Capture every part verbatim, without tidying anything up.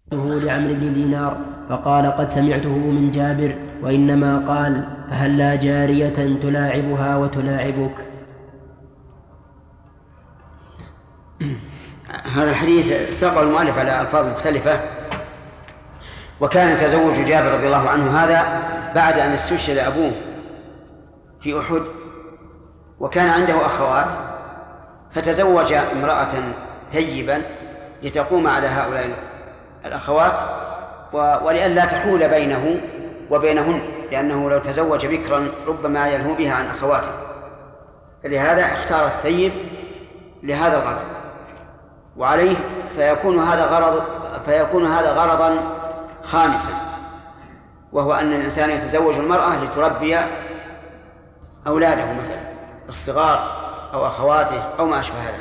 لعمرو بن دينار فقال قد سمعته من جابر وإنما قال فهل لا جارية تلاعبها وتلاعبك. هذا الحديث ساقه المؤلف على ألفاظ مختلفة. وكان تزوج جابر رضي الله عنه هذا بعد أن استشهد أبوه في أحد، وكان عنده أخوات، فتزوج امرأة ثيبا لتقوم على هؤلاء الأخوات ولئلا تحول بينه وبينهن، لأنه لو تزوج بكرا ربما يلهو بها عن أخواته، فلهذا اختار الثيب لهذا الغرض. وعليه فيكون هذا غرض فيكون هذا غرضا خامسا، وهو أن الإنسان يتزوج المرأة لتربي أولاده مثلا الصغار أو أخواته أو ما أشبه ذلك.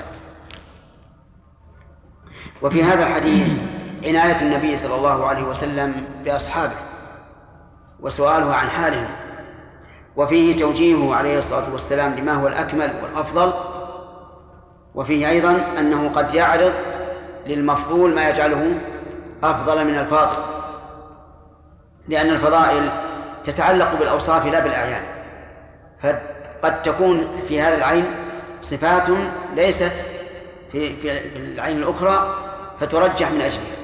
وفي هذا الحديث عناية النبي صلى الله عليه وسلم بأصحابه وسؤاله عن حالهم، وفيه توجيهه عليه الصلاة والسلام لما هو الأكمل والأفضل، وفيه أيضا أنه قد يعرض للمفضول ما يجعله أفضل من الفاضل، لأن الفضائل تتعلق بالأوصاف لا بالأعيان، فقد تكون في هذا العين صفات ليست في, في العين الأخرى فترجح من أجلها.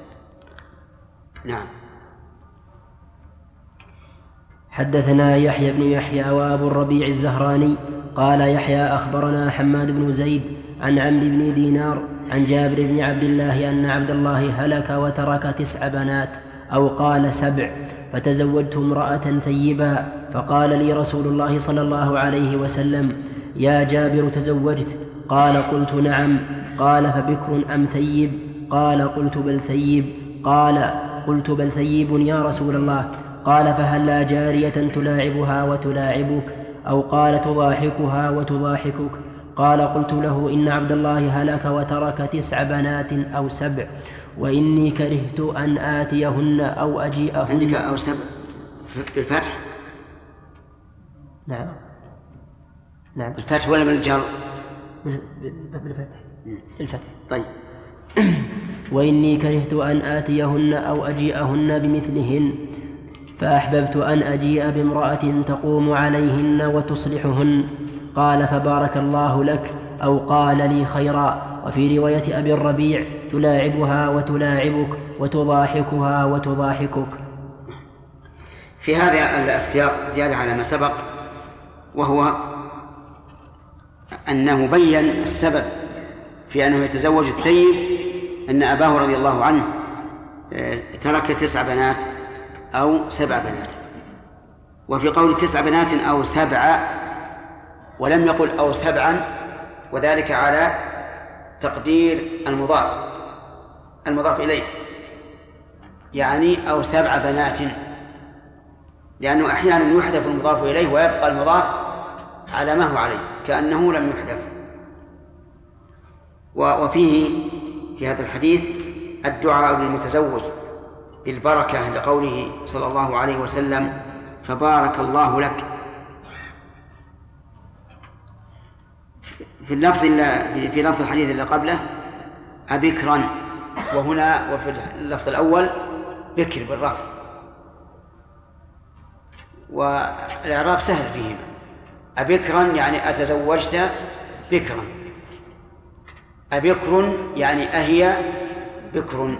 نعم. حدثنا يحيى بن يحيى وأبو الربيع الزهراني قال يحيى أخبرنا حماد بن زيد عن عمرو بن دينار عن جابر بن عبد الله أن عبد الله هلك وترك تسع بنات أو قال سبع، فتزوجت امرأة ثيبا، فقال لي رسول الله صلى الله عليه وسلم يا جابر تزوجت؟ قال قلت نعم. قال فبكر أم ثيب؟ قال قلت بل ثيب. قال قلت بل ثيب يا رسول الله. قال فهل لا جارية تلاعبها وتلاعبك؟ أو قال تضاحكها وتضاحكك؟ قال قلت له إن عبد الله هلك وترك تسع بنات أو سبع، وإني كرهت أن آتيهن أو أجيئهن. عندك أو سبع بالفتح؟ نعم نعم الفتح ولا من الجر؟ بالفتح. الفتح. طيب. وإني كرهت أن آتيهن أو أجيئهن بمثلهن، فأحببت أن أجيء بامرأة تقوم عليهن وتصلحهن. قال فبارك الله لك، أو قال لي خيرا. وفي رواية أبي الربيع تلاعبها وتلاعبك وتضاحكها وتضاحكك. في هذا السياق زيادة على ما سبق، وهو أنه بين السبب في أنه يتزوج الثيب، أن أباه رضي الله عنه ترك تسع بنات أو سبع بنات. وفي قول تسع بنات أو سبع، ولم يقل أو سبعا، وذلك على تقدير المضاف المضاف إليه، يعني أو سبع بنات، لأنه أحيانا يحذف المضاف إليه ويبقى المضاف على ما هو عليه كأنه لم يحذف. وفيه في هذا الحديث الدعاء للمتزوج بالبركة، لقوله صلى الله عليه وسلم فبارك الله لك. في اللفظ في لفظ الحديث اللي قبله أبكرا، وهنا وفي اللفظ الأول بكر بالرفع، والإعراب سهل فيه. أبكرا يعني أتزوجت بكرا، أبكر يعني أهي بكر.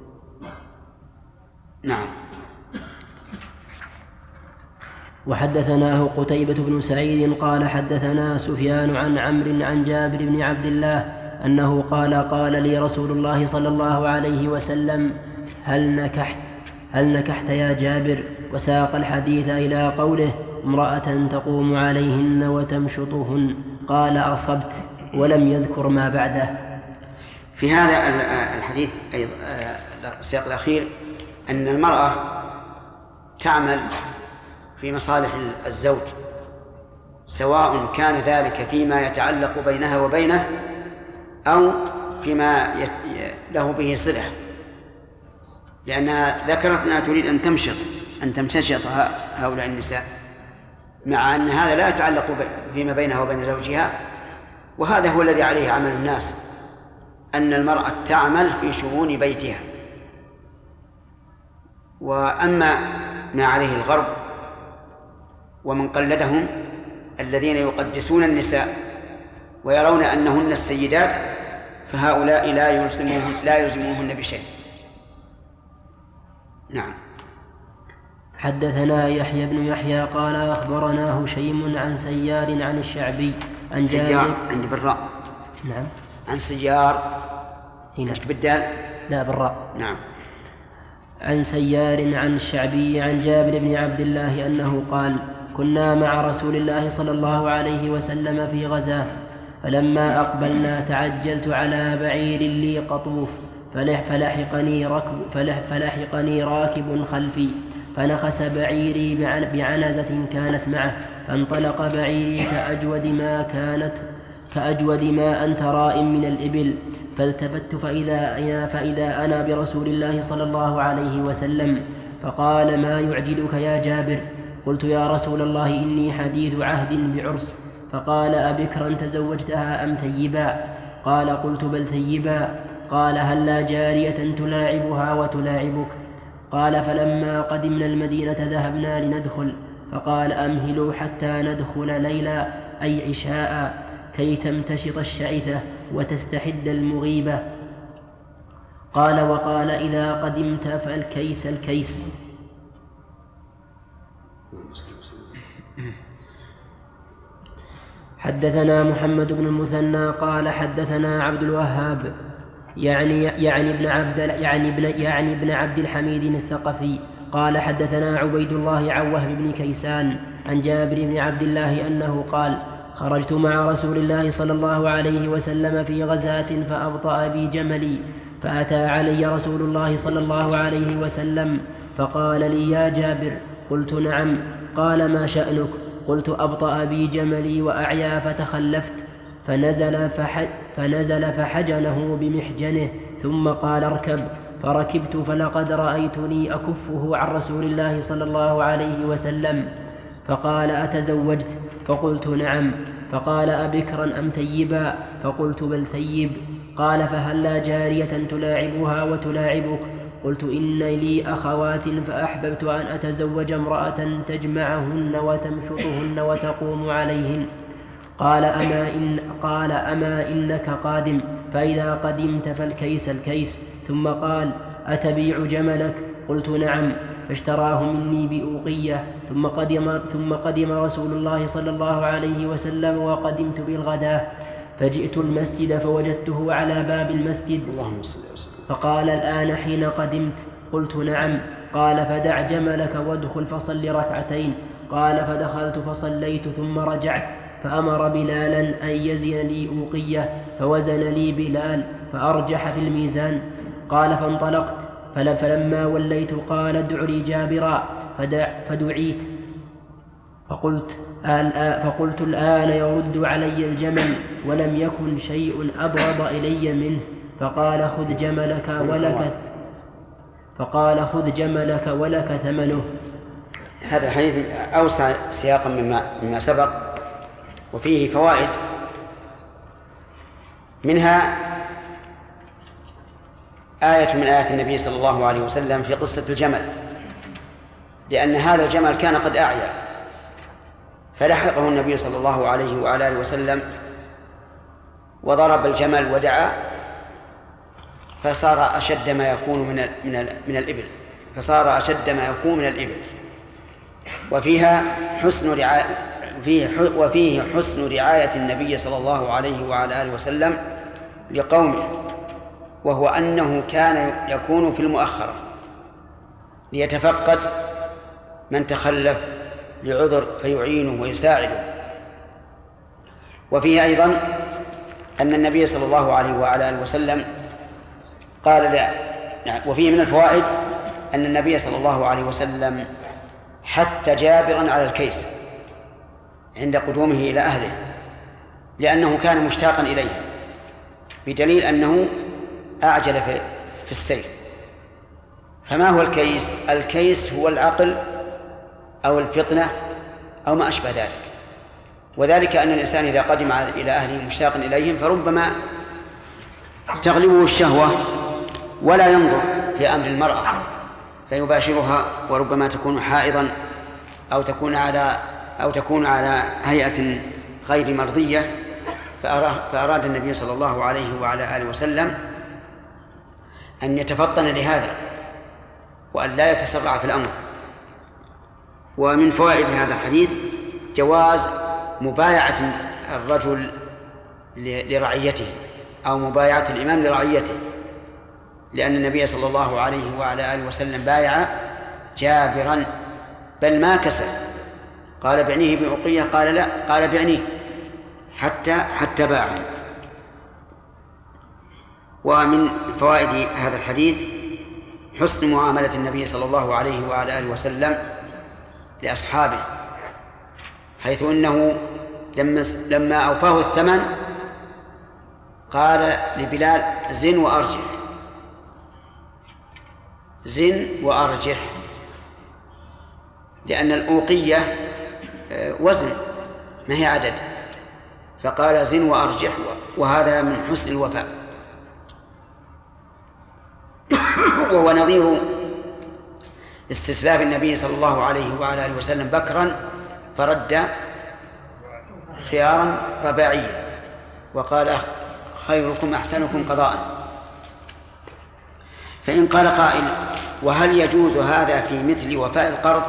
نعم. وحدثناه قتيبة بن سعيد قال حدثنا سفيان عن عمرو عن جابر بن عبد الله أنه قال قال لي رسول الله صلى الله عليه وسلم هل نكحت هل نكحت يا جابر؟ وساق الحديث إلى قوله امرأة تقوم عليهن وتمشطهن. قال أصبت، ولم يذكر ما بعده. في هذا الحديث أيضا السياق الأخير أن المرأة تعمل في مصالح الزوج، سواء كان ذلك فيما يتعلق بينها وبينه أو فيما له به صلة، لأنها ذكرت أنها تريد أن تمشط أن تمتشط هؤلاء النساء، مع أن هذا لا يتعلق فيما بينها وبين زوجها. وهذا هو الذي عليه عمل الناس، أن المرأة تعمل في شؤون بيتها، وأما ما عليه الغرب ومن قلدهم الذين يقدسون النساء ويرون أنهن السيدات فهؤلاء لا يلزموهن لا يلزموهن بشيء. نعم. حدثنا يحيى بن يحيى قال أخبرنا هشيم عن سيار عن الشعبي عن سيار عند بالراء. نعم. عن سيار هنا بالدال. لا بالراء. نعم. عن سيار عن الشعبي عن جابر بن عبد الله أنه قال كنا مع رسول الله صلى الله عليه وسلم في غزاه فلما أقبلنا تعجلت على بعير لي قطوف فلحقني, ركب فلحقني راكب خلفي فنخس بعيري بعنزة كانت معه فانطلق بعيري كأجود ما كانت كأجود ما أنت رائم من الإبل فالتفت فإذا, فإذا أنا برسول الله صلى الله عليه وسلم فقال ما يعجلك يا جابر؟ قلت يا رسول الله إني حديث عهد بعرس. فقال أبكرا تزوجتها أم ثيبا؟ قال قلت بل ثيبا. قال هلا جارية تلاعبها وتلاعبك؟ قال فلما قدمنا المدينة ذهبنا لندخل فقال أمهلوا حتى ندخل ليلا أي عشاء كي تمتشط الشعثة وتستحد المغيبة. قال وقال إذا قدمت فالكيس الكيس. حدثنا محمد بن المثنى قال حدثنا عبد الوهاب يعني يعني ابن عبد يعني ابن يعني ابن عبد الحميد الثقفي قال حدثنا عبيد الله عن وهب بن كيسان عن جابر بن عبد الله أنه قال خرجت مع رسول الله صلى الله عليه وسلم في غزاة فأبطأ بي جملي فأتى علي رسول الله صلى الله عليه وسلم فقال لي يا جابر؟ قلت نعم. قال ما شأنك؟ قلت أبطأ بي جملي وأعيا فتخلفت فنزل, فحج فنزل فحجنه بمحجنه ثم قال اركب فركبت فلقد رأيتني أكفه عن رسول الله صلى الله عليه وسلم. فقال أتزوجت؟ فقلت نعم. فقال أبكرا أم ثيبا؟ فقلت بل ثيب. قال فهلا جارية تلاعبها وتلاعبك؟ قلت إن لي أخوات فأحببت أن أتزوج امرأة تجمعهن وتمشطهن وتقوم عليهن. قال أما, إن قال أما إنك قادم؟ فإذا قدمت فالكيس الكيس. ثم قال أتبيع جملك؟ قلت نعم. فاشتراه مني بأوقية. ثم قدم, ثم قدم رسول الله صلى الله عليه وسلم وقدمت بالغداة فجئت المسجد فوجدته على باب المسجد فقال الآن حين قدمت؟ قلت نعم. قال فدع جملك وادخل فصل ركعتين. قال فدخلت فصليت ثم رجعت فأمر بلالا أن يزن لي أوقية فوزن لي بلال فأرجح في الميزان. قال فانطلقت فلما وليت قال ادع لي جابرا فدع فدعيت فقلت فقلت الآن يرد علي الجمل ولم يكن شيء أبغض إلي منه. فقال خذ جملك ولك فقال خذ جملك ولك ثمنه. هذا الحديث أوسع سياقا مما, مما سبق وفيه فوائد، منها آية من آيات النبي صلى الله عليه وسلم في قصة الجمل، لأن هذا الجمل كان قد أعيا فلحقه النبي صلى الله عليه وعلى آله وسلم وضرب الجمل ودعا فصار أشد ما يكون من من من الإبل فصار أشد ما يكون من الإبل. وفيها حسن رعاية فيه وفيه حسن رعاية النبي صلى الله عليه وعلى آله وسلم لقومه، وهو أنه كان يكون في المؤخرة ليتفقد من تخلف لعذر فيعينه ويساعده. وفيه أيضا أن النبي صلى الله عليه وعلى آله وسلم قال لا نعم. وفيه من الفوائد أن النبي صلى الله عليه وسلم حث جابرا على الكيس عند قدومه إلى أهله لأنه كان مشتاقا إليه، بدليل أنه أعجل في السير. فما هو الكيس؟ الكيس هو العقل أو الفطنة أو ما أشبه ذلك، وذلك أن الإنسان إذا قدم إلى أهله مشتاقا إليهم فربما تغلبه الشهوة ولا ينظر في أمر المرأة فيباشرها، وربما تكون حائضا أو تكون على أو تكون على هيئة غير مرضية، فأراد النبي صلى الله عليه وعلى آله وسلم أن يتفطن لهذا وأن لا يتسرع في الأمر. ومن فوائد هذا الحديث جواز مبايعة الرجل لرعيته أو مبايعة الإمام لرعيته، لأن النبي صلى الله عليه وعلى آله وسلم بايع جابرا بل ما كسب، قال بعنيه بأقية، قال لا، قال بعنيه حتى حتى باعه. ومن فوائد هذا الحديث حسن معاملة النبي صلى الله عليه وعلى آله وسلم لأصحابه، حيث أنه لما لما أوفاه الثمن قال لبلال زن وأرجح، زن وأرجح، لأن الأوقية وزن ما هي عدد، فقال زن وأرجح، وهذا من حسن الوفاء. وهو نظير استسلاف النبي صلى الله عليه وعلى آله وسلم بكرا فرد خيارا رباعيا، وقال خيركم أحسنكم قضاء. فإن قال قائل وهل يجوز هذا في مثل وفاء القرض؟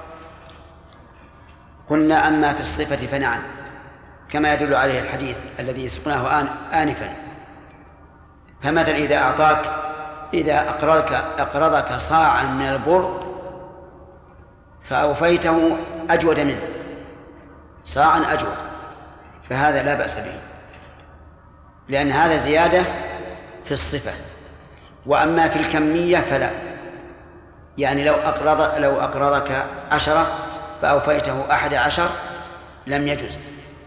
قلنا أما في الصفة فنعم، كما يدل عليه الحديث الذي سقناه آن آنفا. فمثل إذا أعطاك إذا أقرضك, أقرضك صاعا من البر فأوفيته أجود منه، صاعا أجود، فهذا لا بأس به، لأن هذا زيادة في الصفة. وأما في الكمية فلا، يعني لو أقرض لو أقرضك عشرة فأوفيته أحد عشر لم يجوز.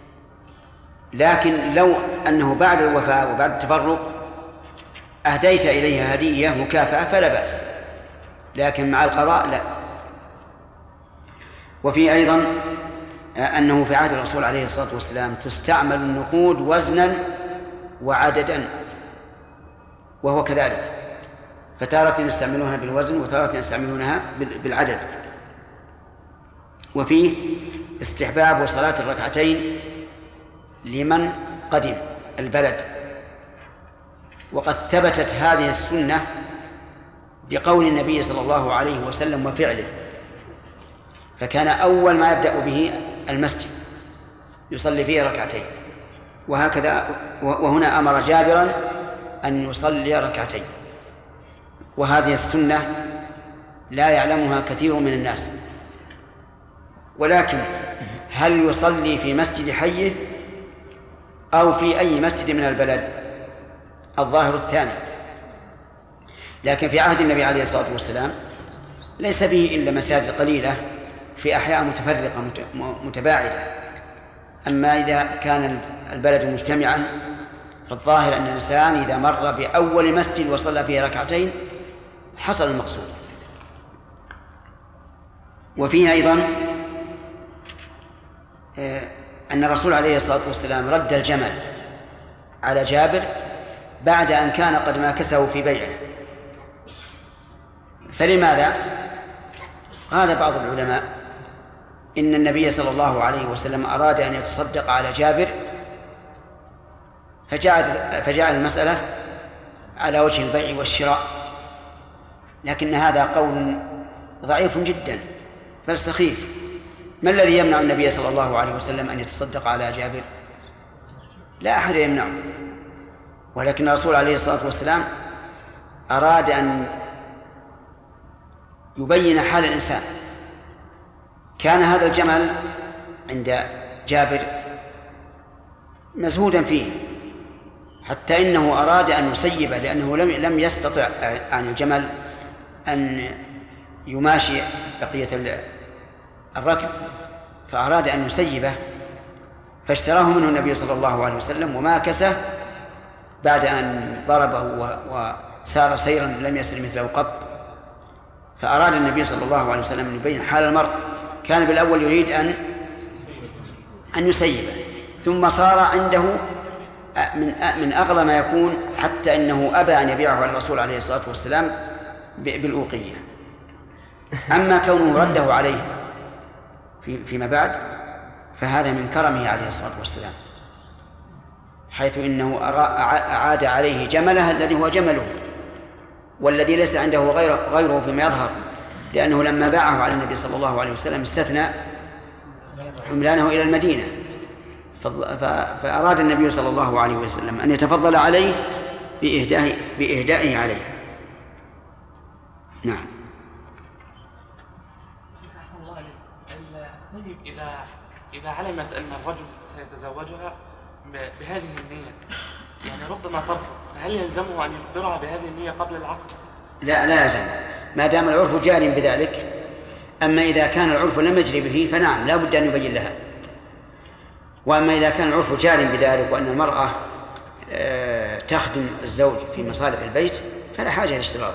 لكن لو أنه بعد الوفاء وبعد التفرق أهديت إليها هدية مكافأة فلا بأس، لكن مع القضاء لا. وفي أيضا أنه في عهد الرسول عليه الصلاة والسلام تستعمل النقود وزنا وعددا، وهو كذلك، فتارة يستعملونها بالوزن وتارة يستعملونها بالعدد. وفيه استحباب صلاة الركعتين لمن قدم البلد، وقد ثبتت هذه السنة بقول النبي صلى الله عليه وسلم وفعله، فكان أول ما يبدأ به المسجد يصلي فيه ركعتين، وهكذا وهنا أمر جابرا أن يصلي ركعتين. وهذه السنة لا يعلمها كثير من الناس، ولكن هل يصلي في مسجد حيه أو في أي مسجد من البلد؟ الظاهر الثاني. لكن في عهد النبي عليه الصلاة والسلام ليس به إلا مساجد قليلة في أحياء متفرقة متباعدة. أما إذا كان البلد مجتمعا فالظاهر أن الإنسان إذا مر بأول مسجد وصلى فيه ركعتين حصل المقصود. وفيه أيضا أن الرسول عليه الصلاة والسلام رد الجمل على جابر بعد أن كان قد ماكسه في بيعه. فلماذا؟ قال بعض العلماء إن النبي صلى الله عليه وسلم أراد أن يتصدق على جابر فجعل, فجعل المسألة على وجه البيع والشراء، لكن هذا قول ضعيف جدا بل سخيف. ما الذي يمنع النبي صلى الله عليه وسلم أن يتصدق على جابر؟ لا أحد يمنعه، ولكن الرسول عليه الصلاة والسلام أراد أن يبين حال الإنسان. كان هذا الجمل عند جابر مزهودا فيه حتى إنه أراد أن يسيبه، لأنه لم لم يستطع عن الجمل أن يماشي بقية الركب، فأراد أن يسيبه فاشتراه منه النبي صلى الله عليه وسلم وماكسه بعد أن ضربه وسار سيرا لم يسر مثله قط. فأراد النبي صلى الله عليه وسلم أن يبين حال المرء. كان بالأول يريد أن أن يسيبه، ثم صار عنده من من أغلى ما يكون، حتى إنه أبى أن يبيعه على الرسول عليه الصلاة والسلام بالأوقية. أما كونه رده عليه في فيما بعد فهذا من كرمه عليه الصلاة والسلام، حيث إنه أعاد عليه جمله الذي هو جمله والذي ليس عنده غيره, غيره فيما يظهر، لأنه لما باعه على النبي صلى الله عليه وسلم استثنى حملانه إلى المدينة، فأراد النبي صلى الله عليه وسلم أن يتفضل عليه بإهدائه, بإهدائه عليه. نعم. طيب إذا إذا علمت أن الرجل سيتزوجها بهذه النية، يعني ربما ترفض، فهل يلزمه أن يخبرها بهذه النية قبل العقد؟ لا لا يلزم، ما دام العرف جار بذلك. أما إذا كان العرف لم يجري به فنعم لا بد أن يبين لها. وأما إذا كان العرف جار بذلك وأن المرأة تخدم الزوج في مصالح البيت فلا حاجة للاشتراط.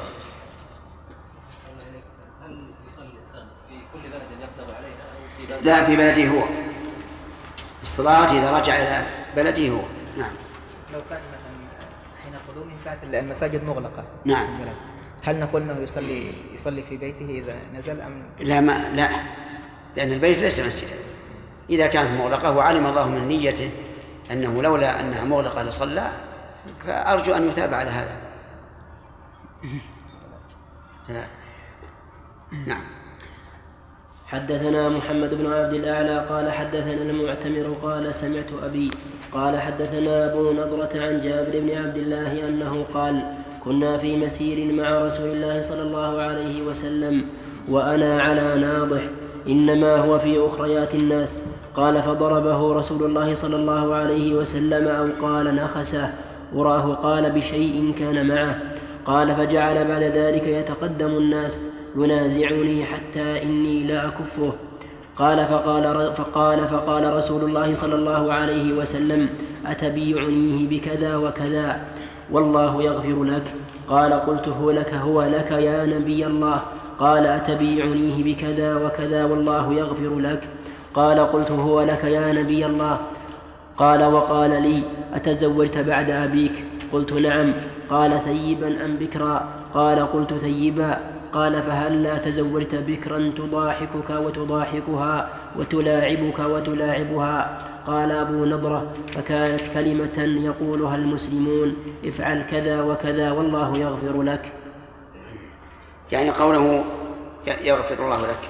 هل يصلي الإنسان في كل بلد يقدر عليها أو في بلد؟ لا، في بلده هو. الصلاة إذا رجع إلى بلده هو. نعم. لو كان مثلا حين قدومه كانت المساجد مغلقة. نعم. هل نقول انه يصلي يصلي في بيته اذا نزل ام لا؟ ما لا، لأن البيت ليس مسجدا. إذا كانت مغلقة وعلم الله من نيته أنه لولا أنها مغلقة لصلى، فأرجو أن يثاب على هذا. نعم. حدثنا محمد بن عبد الأعلى قال حدثنا المعتمر قال سمعت أبي قال حدثنا أبو نضرة عن جابر بن عبد الله أنه قال كنا في مسير مع رسول الله صلى الله عليه وسلم وأنا على ناضح إنما هو في أخريات الناس. قال فضربه رسول الله صلى الله عليه وسلم أو قال نخسه، وراه قال بشيء كان معه. قال فجعل بعد ذلك يتقدم الناس ينازعني حتى إني لا أكفه. قال فقال, فقال فقال رسول الله صلى الله عليه وسلم أتبيعنيه بكذا وكذا والله يغفر لك؟ قال قلت هو لك هو لك يا نبي الله. قال أتبيعنيه بكذا وكذا والله يغفر لك؟ قال قلت هو لك يا نبي الله. قال وقال لي أتزوجت بعد أبيك؟ قلت نعم. قال ثيبا أم بكرا؟ قال قلت ثيبا. قال فهل لا تزوجت بكرا تضاحكك وتضاحكها وتلاعبك وتلاعبها؟ قال أبو نضرة فكانت كلمة يقولها المسلمون افعل كذا وكذا والله يغفر لك. يعني قوله يغفر الله لك،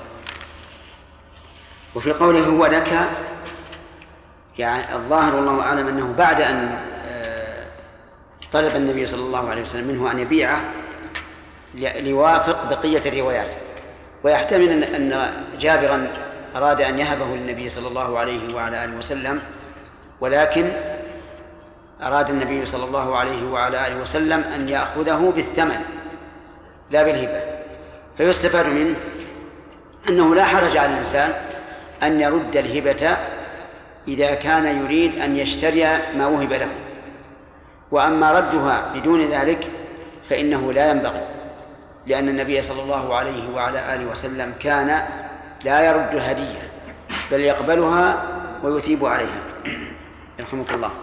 وفي قوله هو لك يعني الظاهر والله أعلم أنه بعد أن طلب النبي صلى الله عليه وسلم منه أن يبيعه ليوافق بقية الروايات، ويحتمل أن جابرا أراد أن يهبه للنبي صلى الله عليه وعلى آله وسلم، ولكن أراد النبي صلى الله عليه وعلى آله وسلم أن يأخذه بالثمن لا بالهبة. فيستفاد منه أنه لا حرج على الإنسان أن يرد الهبة إذا كان يريد أن يشتري ما وهب له، وأما ردها بدون ذلك فإنه لا ينبغي، لأن النبي صلى الله عليه وعلى آله وسلم كان لا يرد الهدية بل يقبلها ويثيب عليها. يرحمك الله.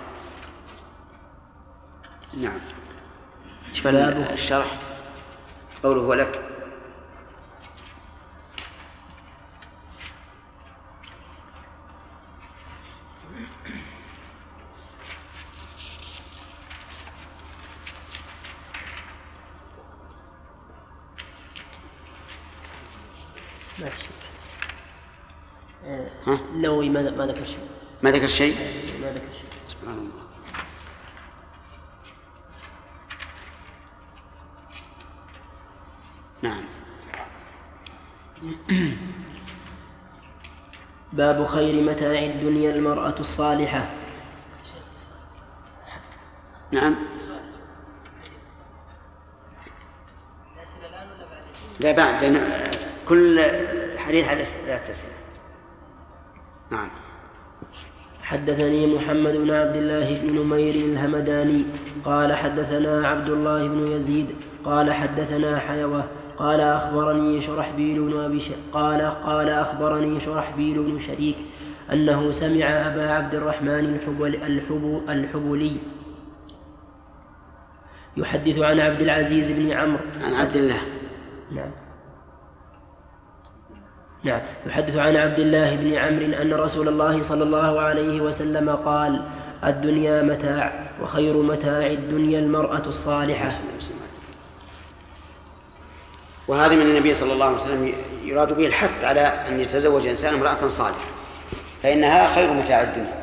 نعم. شوف الشرح قوله هو لك. ما في شيء. آه النووي ما ما ذكر شيء. ما ذكر شيء؟ ما ذكر شيء. سبحان الله. نعم. باب خير متاع الدنيا المرأة الصالحة. نعم. لا بعد كل حديث على ثلاث أسئلة. نعم. حدثني محمد بن عبد الله بن نمير الهمداني قال حدثنا عبد الله بن يزيد قال حدثنا حيوة قال أخبرني شرحبيل بن أبي ش... قال قال أخبرني شرحبيل بن شريك أنه سمع أبا عبد الرحمن الحبل الحب الحبلي يحدث عن عبد العزيز بن عمرو عن عبد الله. نعم. نعم. يحدث عن عبد الله بن عمرو أن رسول الله صلى الله عليه وسلم قال: الدنيا متاع، وخير متاع الدنيا المرأة الصالحة. وهذا من النبي صلى الله عليه وسلم يراد به الحث على أن يتزوج الإنسان امرأة صالحة، فإنها خير متاع الدنيا.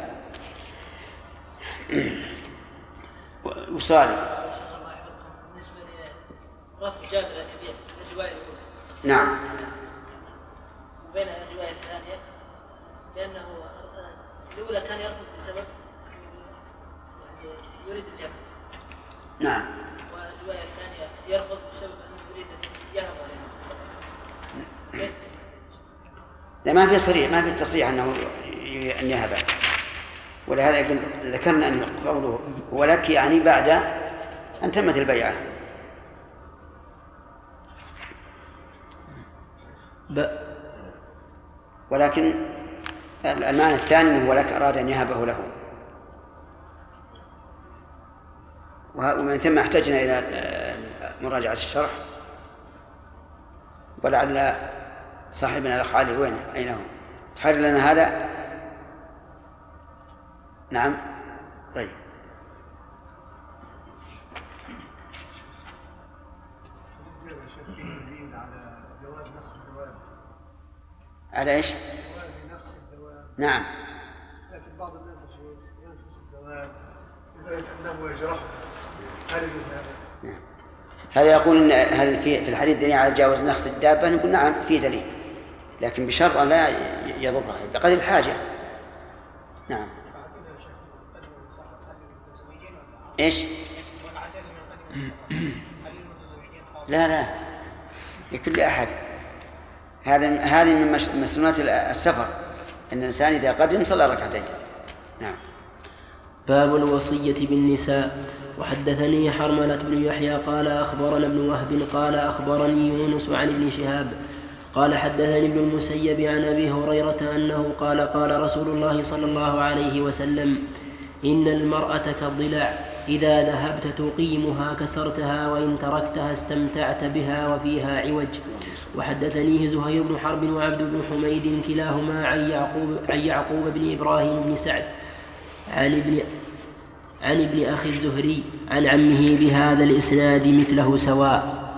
وصالح. بالنسبة لرفع جابر الكبير الرواية الأولى. نعم. وبين الرواية الثانية لأنه الأولى كان يرفض بسبب يعني يريد الجبر. نعم. والرواية الثانية يرفض بسبب أنه يريد أن يهب عليه. لا، ما في صريح، ما في تصريح أنه أن يهب، ولهذا يقول ذكرنا أن قوله ولك يعني بعد أن تمت البيعة. ولكن المعنى الثاني هو لك أراد أن يهبه له، ومن ثم احتجنا إلى مراجعة الشرح، ولعل صاحبنا الأخ علي وين أين هو تحرر لنا هذا. نعم. طيب. على ايش؟ جواز نقص الدوام. نعم. لكن بعض الناس ينقص الدوام لدرجة أنه يجرحه. هل يجوز هذا؟ نعم. هذا يقول هل في في الحديث دليل على جواز نقص الدابة؟ نقول نعم في دليل، لكن بشرط أن لا يضرها بقدر الحاجة. نعم. ايش؟ لا لا، لكل أحد. هذا هذه من مسنونات السفر، أن الإنسان إذا قدم صلى ركعتين. نعم. باب الوصية بالنساء. وحدثني حرملة بن يحيى قال أخبرنا ابن وهب قال أخبرني يونس عن ابن شهاب قال حدثني ابن المسيب عن أبي هريرة أنه قال قال رسول الله صلى الله عليه وسلم: إن المرأة كالضلع، إذا ذهبت تقيمها كسرتها، وإن تركتها استمتعت بها وفيها عوج. وحدثنيه زهير بن حرب وعبد بن حميد كلاهما عن يعقوب, عن يعقوب بن إبراهيم بن سعد عن ابن, عن ابن أخي الزهري عن عمه بهذا الإسناد مثله سواء.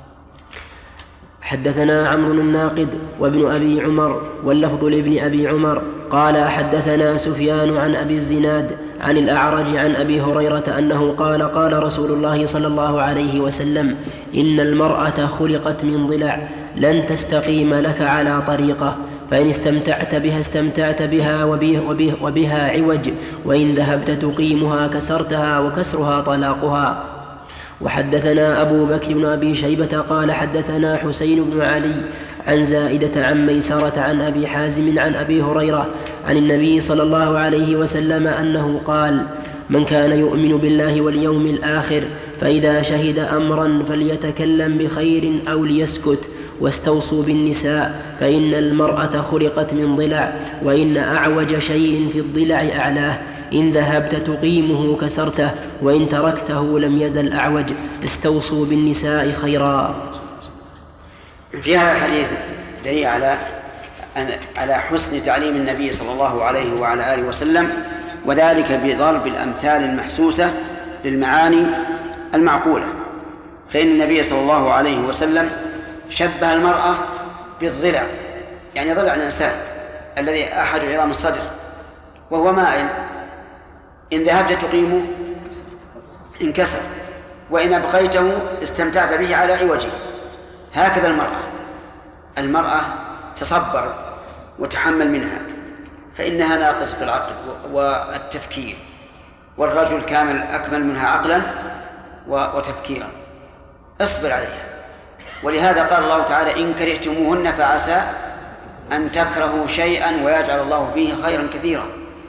حدثنا عمرو الناقد وابن أبي عمر واللفظ لابن أبي عمر قال حدثنا سفيان عن أبي الزناد عن الأعرج عن أبي هريرة أنه قال قال رسول الله صلى الله عليه وسلم: إن المرأة خلقت من ضلع، لن تستقيم لك على طريقة، فإن استمتعت بها استمتعت بها وبه وبه وبها عوج، وإن ذهبت تقيمها كسرتها، وكسرها طلاقها. وحدثنا أبو بكر بن أبي شيبة قال حدثنا حسين بن علي عن زائدة عن ميسرة عن أبي حازم عن أبي هريرة عن النبي صلى الله عليه وسلم أنه قال: من كان يؤمن بالله واليوم الآخر فإذا شهد أمرا فليتكلم بخير أو ليسكت، واستوصوا بالنساء، فإن المرأة خلقت من ضلع، وإن أعوج شيء في الضلع أعلاه، إن ذهبت تقيمه كسرته، وإن تركته لم يزل أعوج، استوصوا بالنساء خيرا. في هذا الحديث دليل على على حسن تعليم النبي صلى الله عليه وعلى آله وسلم، وذلك بضرب الأمثال المحسوسة للمعاني المعقولة. فإن النبي صلى الله عليه وسلم شبه المرأة بالضلع، يعني ضلع الإنسان الذي أحد عظام الصدر وهو مائل، إن ذهبت تقيمه انكسر، وإن أبقيته استمتعت به على عوجه. هكذا المرأة المرأة تصبر وتحمل منها، فإنها ناقصة العقل والتفكير، والرجل كامل أكمل منها عقلا وتفكيرا. اصبر عليها. ولهذا قال الله تعالى: إن كرهتموهن فعسى أن تكرهوا شيئا ويجعل الله فيه خيرا كثيرا.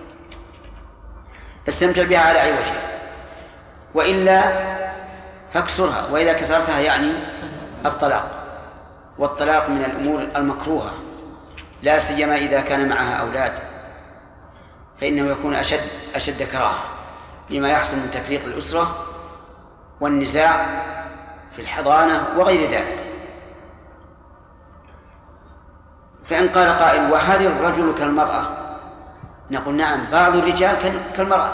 استمتع بها على عوجها، وإلا فاكسرها، وإذا كسرتها يعني الطلاق. والطلاق من الأمور المكروهة، لا سيما إذا كان معها أولاد، فإنه يكون أشد أشد كراهة لما يحصل من تفريق الأسرة والنزاع في الحضانة وغير ذلك. فإن قال قائل وهل الرجل كالمرأة؟ نقول نعم، بعض الرجال كالمرأة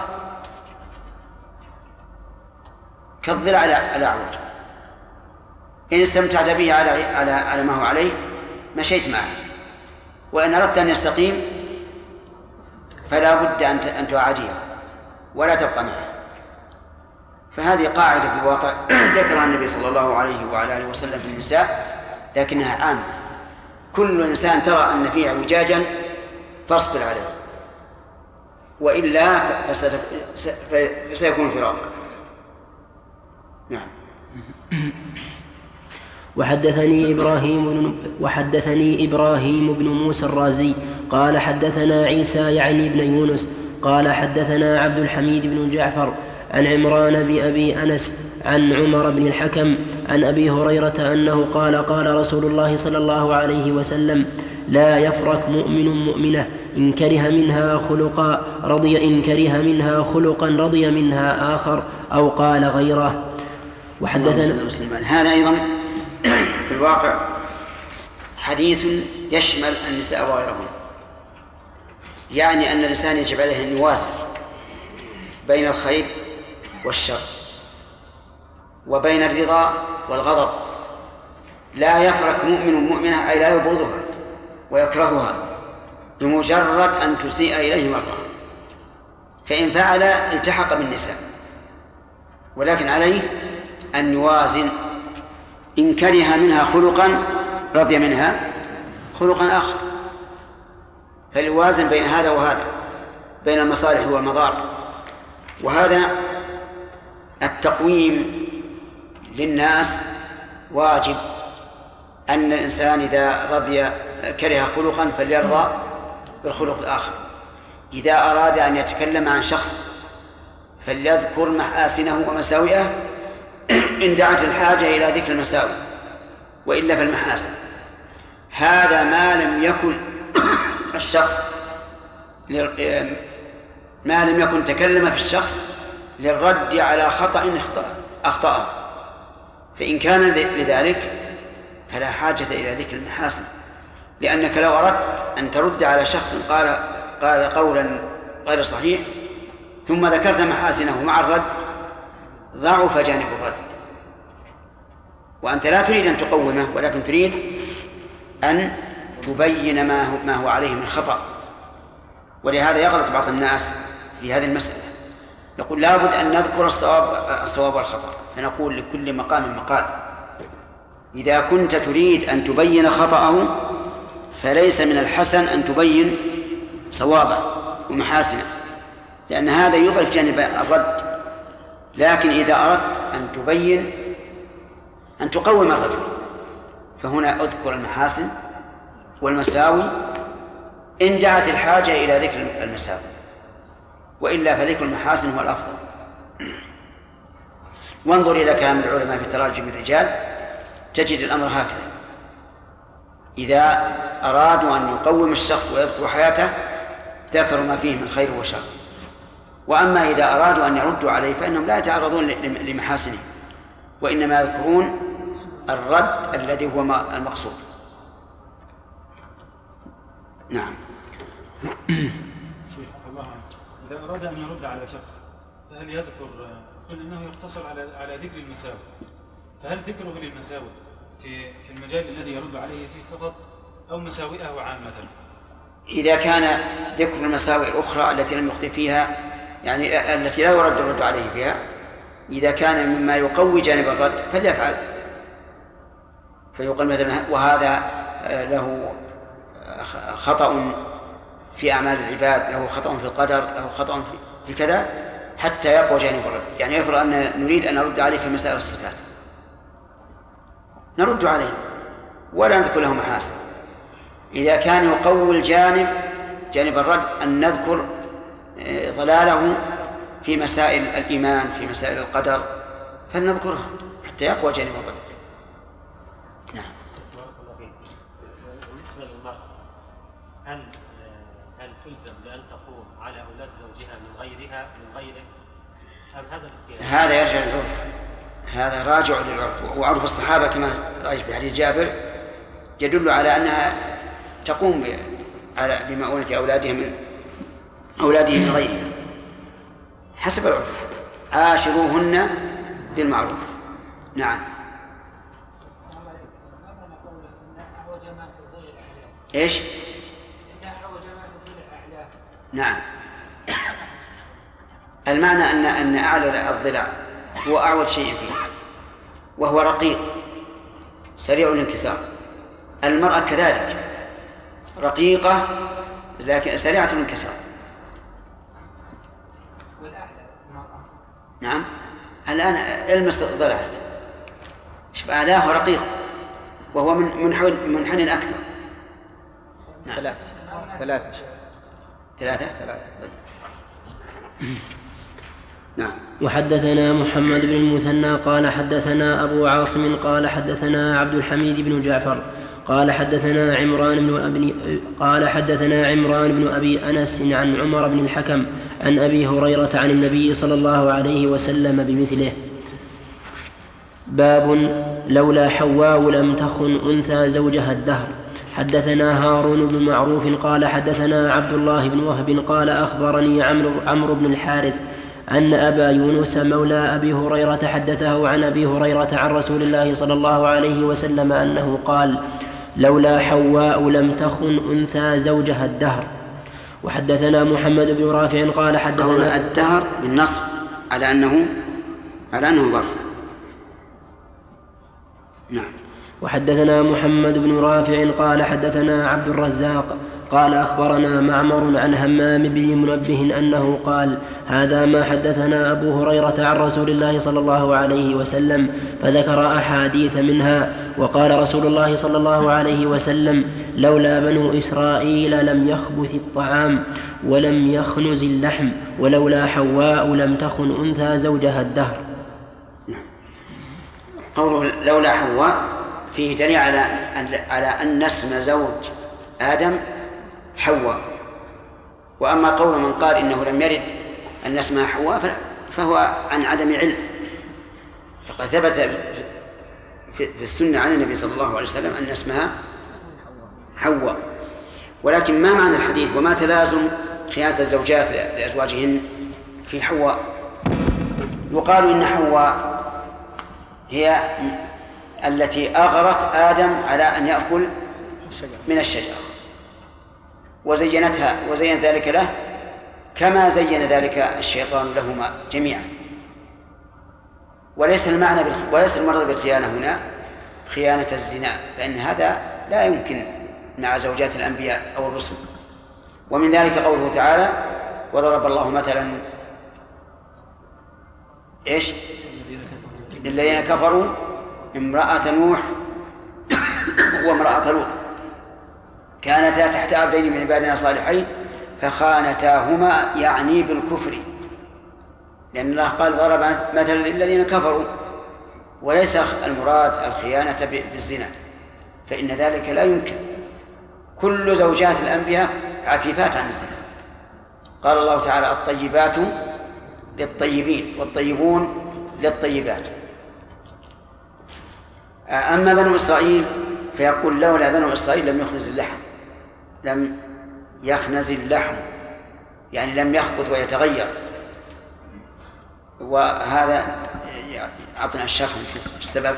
كالضلع الأعوج، إن استمتعت به على على على ما هو عليه مشيت معه، وإن أردت أن يستقيم فلا بد أن تعاديه ولا تبقى معه. فهذه قاعدة في الواقع ذكرها النبي صلى الله عليه وعلى آله وسلم في النساء، لكنها عامة. كل إنسان ترى أن فيه اعوجاجا فاصبر عليه، وإلا فسيكون فراق. نعم. وحدثني إبراهيم وحدثني إبراهيم بن موسى الرازي قال حدثنا عيسى يعني بن يونس قال حدثنا عبد الحميد بن جعفر عن عمران بن أبي أنس عن عمر بن الحكم عن أبي هريرة أنه قال قال رسول الله صلى الله عليه وسلم لا يفرق مؤمن مؤمنة إن كره منها خلقا رضي إن كره منها خلقا رضي منها آخر أو قال غيره. وحدثنا هذا أيضا في الواقع حديث يشمل النساء وغيرهن، يعني أن الإنسان يجب عليه أن يوازن بين الخير والشر وبين الرضا والغضب. لا يفرق مؤمن مؤمنة أي لا يبغضها ويكرهها بمجرد أن تسيء إليه مرة، فإن فعل التحق بالنساء، ولكن عليه أن يوازن. إن كره منها خلقا رضي منها خلقا آخر، فليوازن بين هذا وهذا، بين المصالح والمضار. وهذا التقويم للناس واجب، أن الإنسان إذا رضي كره خلقا فليرضى بالخلق الآخر. إذا أراد أن يتكلم عن شخص فليذكر محاسنه ومساوئه إن دعت الحاجة إلى ذكر المساوئ، وإلا فالمحاسن. هذا ما لم يكن الشخص ما لم يكن تكلم في الشخص للرد على خطأ أخطأه، فإن كان لذلك فلا حاجة إلى ذكر المحاسن، لأنك لو أردت أن ترد على شخص قال قال قولا غير صحيح ثم ذكرت محاسنه مع الرد ضعف جانب الرد، وأنت لا تريد أن تقومه ولكن تريد أن تبين ما هو, ما هو عليه من خطأ. ولهذا يغلط بعض الناس في هذه المسألة، يقول لابد أن نذكر الصواب, الصواب والخطأ، فنقول لكل مقام مقال. إذا كنت تريد أن تبين خطأه فليس من الحسن أن تبين صوابه ومحاسنه، لأن هذا يضعف جانب الرد. لكن إذا أردت أن تبين أن تقوم الرجل فهنا أذكر المحاسن والمساوي إن دعت الحاجة إلى ذكر المساوي، وإلا فذكر المحاسن هو الأفضل. وانظر إلى كلام العلماء في تراجم الرجال تجد الأمر هكذا: إذا أرادوا أن يقوم الشخص ويذكر حياته ذكروا ما فيه من خير وشر، وأما إذا أرادوا أن يردوا عليه فإنهم لا يتعرضون لمحاسنه، وإنما يذكرون الرد الذي هو المقصود. نعم. إذا أراد أن يرد على شخص فهل يذكر قل إنه يقتصر على على ذكر المساوئ، فهل ذكره للمساوئ في في المجال الذي يرد عليه فيه فقط أو مساوئه عامة؟ إذا كان ذكر المساوئ الأخرى التي لم يخطئ فيها، يعني التي لا يرد الرد عليه فيها، إذا كان مما يقوي جانب الرد فليفعل، فيقول مثلا وهذا له خطأ في أعمال العباد، له خطأ في القدر، له خطأ في كذا، حتى يقوى جانب الرد. يعني يفرض أن نريد أن نرد عليه في مسائل الصفات، نرد عليه ولا نذكر له محاسن. إذا كان يقوي الجانب جانب الرد أن نذكر ضلاله في مسائل الإيمان، في مسائل القدر، فلنذكرها حتى يقوى جانب الرد. نعم. بالنسبة للمرأة، هل هل تلزم بأن تقوم على أولاد زوجها من غيرها من غيره؟ هذا يرجع للعرف، هذا راجع للعرف، وعرف الصحابة كما رأيت في حديث جابر يدل على أنها تقوم بمؤونة أولادها من أولادهم من غيرها حسب العرف. عاشروهن بالمعروف. نعم. ايش؟ نعم. المعنى أن أن أعلى الضلع هو أعوج شيء فيه وهو رقيق سريع الانكسار. المرأة كذلك رقيقة لكن سريعة الانكسار. نعم. الآن المس ضلعه شوف أعلاه رقيق وهو من منحن أكثر. نعم. ثلاثة ثلاثة ثلاثة ثلاثة. نعم. وحدثنا محمد بن المثنى قال حدثنا أبو عاصم قال حدثنا عبد الحميد بن جعفر قال حدثنا عمران بن أبي قال حدثنا عمران بن أبي أنس عن عمر بن الحكم عن أبي هريرة عن النبي صلى الله عليه وسلم بمثله. باب لولا حواء لم تخن أنثى زوجها الدهر. حدثنا هارون بن معروف قال حدثنا عبد الله بن وهب قال أخبرني عمرو عمرو بن الحارث أن أبا يونس مولى أبي هريرة حدثه عن أبي هريرة عن رسول الله صلى الله عليه وسلم أنه قال لولا حواء لم تخن أنثى زوجها الدهر. وحدثنا محمد بن رافع قال حدثنا الدهر بالنصب على أنه على أنه ظرف. نعم. وحدثنا محمد بن رافع قال حدثنا عبد الرزاق قال أخبرنا معمر عن همام بن منبه أنه قال هذا ما حدثنا أبو هريرة عن رسول الله صلى الله عليه وسلم فذكر أحاديث منها. وقال رسول الله صلى الله عليه وسلم لولا بنو إسرائيل لم يخبث الطعام ولم يخنز اللحم ولولا حواء لم تخن أنثى زوجها الدهر. قوله لولا حواء فيه دليل على على أن اسم زوج آدم حواء. وأما قول من قال إنه لم يرد أن اسمها حواء فهو عن عدم علم. فقد ثبت في السنة عن النبي صلى الله عليه وسلم أن اسمها حواء. ولكن ما معنى الحديث وما تلازم خيانة الزوجات لأزواجهن في حواء؟ يقال إن حواء هي التي أغرت آدم على أن يأكل من الشجرة وزينتها وزين ذلك له كما زين ذلك الشيطان لهما جميعا. وليس المعنى وليس المرض بالخيانة هنا خيانة الزنا، فإن هذا لا يمكن مع زوجات الأنبياء أو الرسل. ومن ذلك قوله تعالى وضرب الله مثلا إيش للذين كفروا امرأة نوح وامرأة لوط كانتا تحت عبدين من عبادنا صالحين فخانتاهما يعني بالكفر، لأن الله قال ضرب مثلا للذين كفروا وليس المراد الخيانة بالزنا، فإن ذلك لا يمكن. كل زوجات الأنبياء عفيفات عن الزنا. قال الله تعالى الطيبات للطيبين والطيبون للطيبات. أما بنو إسرائيل فيقول لولا بنو إسرائيل لم يخنز اللحم لم يخنز اللحم يعني لم يخبث ويتغير. وهذا أعطنا الشيخ نشوف السبب.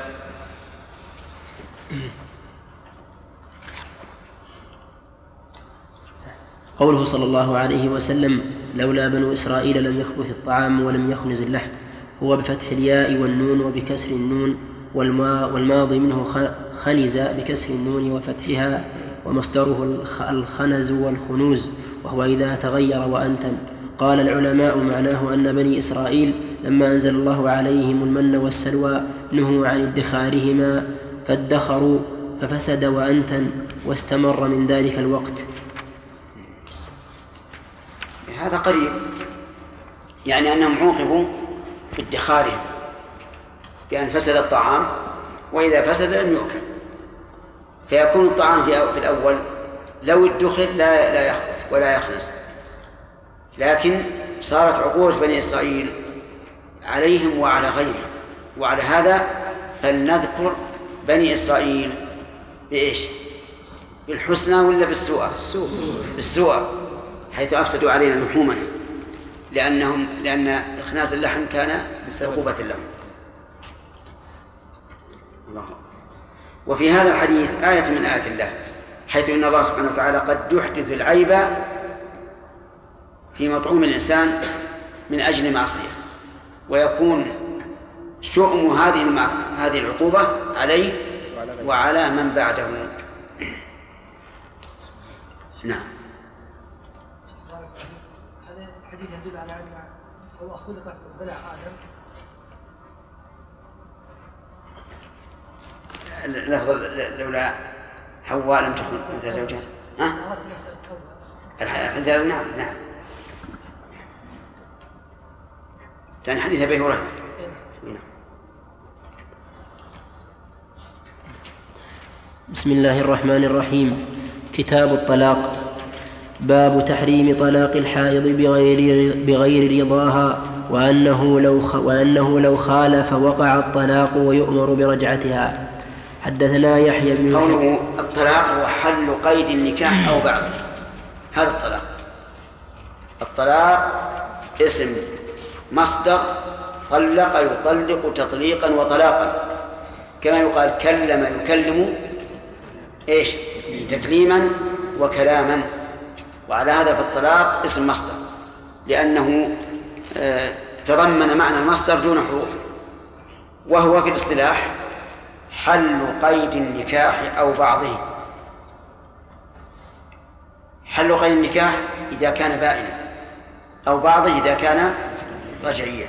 قوله صلى الله عليه وسلم لولا بنو إسرائيل لم يخبث الطعام ولم يخنز اللحم هو بفتح الياء والنون وبكسر النون والماضي منه خنز بكسر النون وفتحها ومصدره الخنز والخنوز وهو إذا تغير وأنتن. قال العلماء معناه أن بني إسرائيل لما أنزل الله عليهم المن والسلوى نهوا عن ادخارهما فادخروا ففسد وأنتن واستمر من ذلك الوقت. هذا قريب يعني أنهم عوقبوا بادخارهم بأن فسد الطعام وإذا فسد لم يؤكل، فيكون الطعام في الأول لو ادخر لا لا يخبث ولا يخنس. لكن صارت عقوبة بني إسرائيل عليهم وعلى غيرهم، وعلى هذا فلنذكر بني إسرائيل بإيش؟ بالحسنى ولا بالسوء؟ بالسوء، حيث أفسدوا علينا لحومنا، لأنهم لأن إخناز اللحم كان عقوبة لهم. الله. وفي هذا الحديث آية من آيات الله، حيث إن الله سبحانه وتعالى قد يحدث العيب في مطعوم الإنسان من أجل معصية، ويكون شؤم هذه هذه العقوبة عليه وعلى من بعده. نعم. هذا الحديث يدل على أن الله خلق ضلع آدم. لفظ لولا حواء لم تكن أنت زوجها. ها؟ الحديث نعم نعم. كان حديث أبي هريرة. بسم الله الرحمن الرحيم. كتاب الطلاق. باب تحريم طلاق الحائض بغير بغير رضاها، وأنه لو وأنه لو خالف وقع الطلاق ويؤمر برجعتها. حدثنا يحيى بن قوله الطلاق هو حل قيد النكاح أو بعضه، هذا الطلاق. الطلاق اسم مصدر طلق يطلق تطليقا وطلاقا، كما يقال كلم يكلم ايش؟ تكليما وكلاما. وعلى هذا فالطلاق اسم مصدر، لأنه آه تضمن معنى المصدر دون حروفه، وهو في الاصطلاح حل قيد النكاح أو بعضه. حل قيد النكاح إذا كان بائنا، أو بعضه إذا كان رجعيا.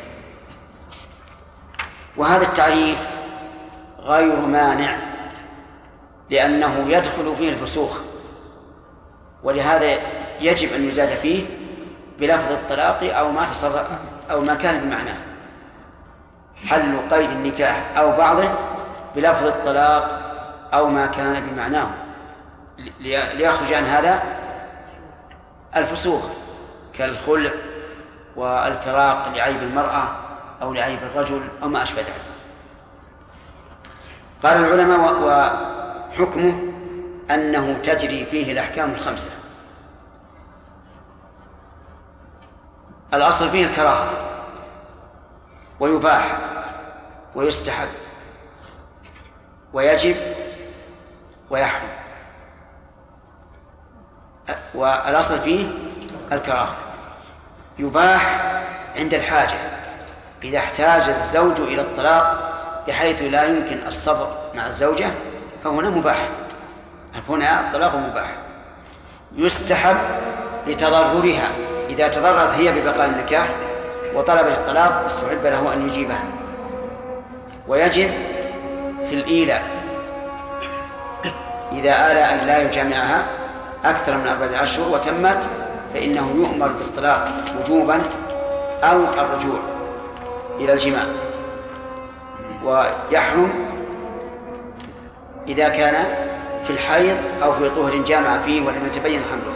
وهذا التعريف غير مانع، لأنه يدخل فيه الفسوخ، ولهذا يجب أن يزاد فيه بلفظ الطلاق أو ما تصرف أو ما كان بمعناه. حل قيد النكاح أو بعضه بلفظ الطلاق أو ما كان بمعناه، ليخرج عن هذا الفسوخ كالخلع والفراق لعيب المرأة أو لعيب الرجل أو ما أشبه ذلك. قال العلماء وحكمه أنه تجري فيه الأحكام الخمسة. الأصل فيه الكراهة، ويباح ويستحب ويجب ويحرم. والأصل فيه الكراهة. يباح عند الحاجة، إذا احتاج الزوج إلى الطلاق بحيث لا يمكن الصبر مع الزوجة فهنا مباح، هنا الطلاق مباح. يستحب لتضررها، إذا تضررت هي ببقاء النكاح وطلبت الطلاق استحب له أن يجيبها. ويجب في الإيلاء، إذا آلى أن لا يجامعها أكثر من أربعة أشهر وتمت فإنه يؤمر بالطلاق وجوبا أو الرجوع إلى الجماع. ويحرم إذا كان في الحيض أو في طهر جامع فيه ولم يتبين حمله.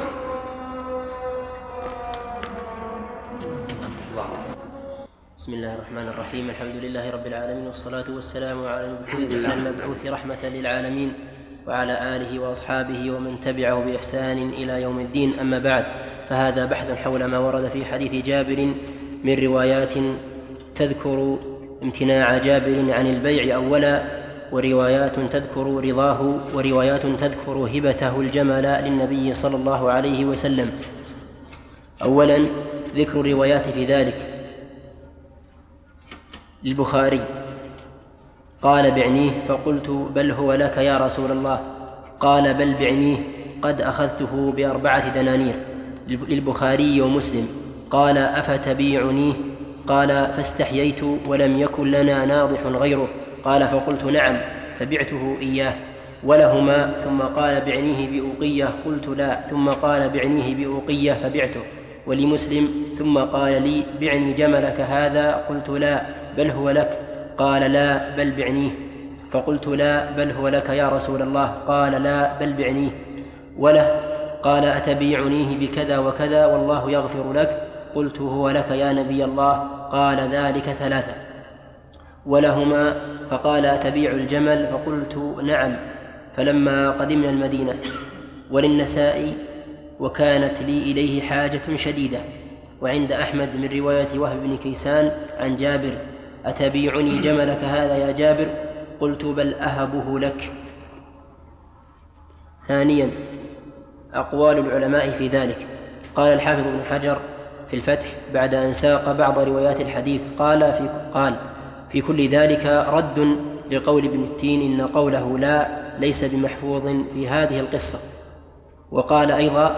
بسم الله الرحمن الرحيم. الحمد لله رب العالمين، والصلاة والسلام على المبعوث رحمة للعالمين وعلى آله وأصحابه ومن تبعه بإحسان إلى يوم الدين. أما بعد، فهذا بحث حول ما ورد في حديث جابر من روايات تذكر امتناع جابر عن البيع أولا، وروايات تذكر رضاه، وروايات تذكر هبته الجمل للنبي صلى الله عليه وسلم. أولا ذكر الروايات في ذلك. للبخاري قال بعنيه، فقلت بل هو لك يا رسول الله، قال بل بعنيه قد أخذته بأربعة دنانير. للبخاري ومسلم قال أفتبيعنيه؟ قال فاستحييت ولم يكن لنا ناضح غيره، قال فقلت نعم فبعته إياه. ولهما ثم قال بعنيه بأوقية، قلت لا، ثم قال بعنيه بأوقية فبعته. ولمسلم ثم قال لي بعني جملك هذا، قلت لا بل هو لك، قال لا بل بعنيه، فقلت لا بل هو لك يا رسول الله، قال لا بل بعنيه. وله قال أتبيعنيه بكذا وكذا والله يغفر لك، قلت هو لك يا نبي الله، قال ذلك ثلاثة. ولهما فقال أتبيع الجمل؟ فقلت نعم. فلما قدمنا المدينة وللنسائي وكانت لي إليه حاجة شديدة. وعند أحمد من رواية وهب بن كيسان عن جابر: أتبيعني جملك هذا يا جابر؟ قلت: بل أهبه لك. ثانيا أقوال العلماء في ذلك. قال الحافظ ابن حجر في الفتح بعد أن ساق بعض روايات الحديث قال في, قال في كل ذلك رد لقول ابن التين إن قوله لا ليس بمحفوظ في هذه القصة. وقال أيضا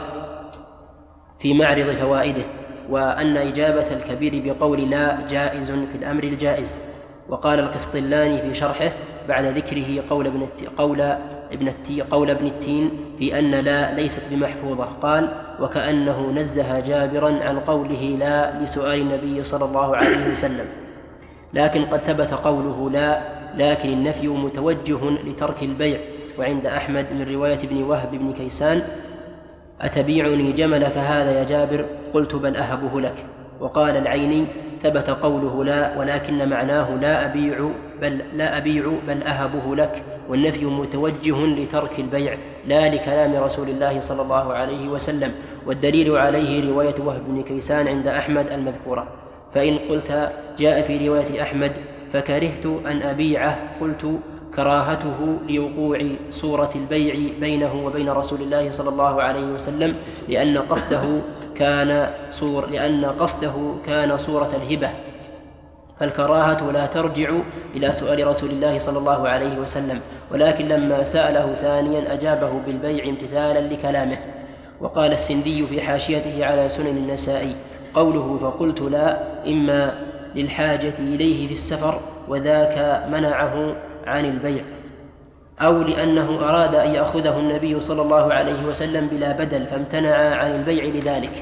في معرض فوائده: وأن إجابة الكبير بقول لا جائز في الأمر الجائز. وقال القسطلاني في شرحه بعد ذكره قول ابن التين قول ابن التين قول ابن التين في أن لا ليست بمحفوظة، قال: وكأنه نزه جابرا عن قوله لا لسؤال النبي صلى الله عليه وسلم. لكن قد ثبت قوله لا، لكن النفي متوجه لترك البيع. وعند أحمد من رواية ابن وهب بن كيسان: أتبيعني جملك هذا يا جابر؟ قلت: بل أهبه لك. وقال العيني: ثبت قوله لا، ولكن معناه لا أبيع بل, لا أبيع بل أهبه لك، والنفي متوجه لترك البيع لا لكلام رسول الله صلى الله عليه وسلم. والدليل عليه رواية وهب بن كيسان عند أحمد المذكورة. فإن قلت جاء في رواية أحمد فكرهت أن أبيعه، قلت: كراهته لوقوع صورة البيع بينه وبين رسول الله صلى الله عليه وسلم، لأن قصده كان صور لأن قصده كان صورة الهبة، فالكراهة لا ترجع إلى سؤال رسول الله صلى الله عليه وسلم. ولكن لما سأله ثانيا أجابه بالبيع امتثالا لكلامه. وقال السندي في حاشيته على سنن النسائي: قوله فقلت لا إما للحاجة إليه في السفر وذاك منعه عن البيع، أو لأنه أراد أن يأخذه النبي صلى الله عليه وسلم بلا بدل فامتنع عن البيع لذلك.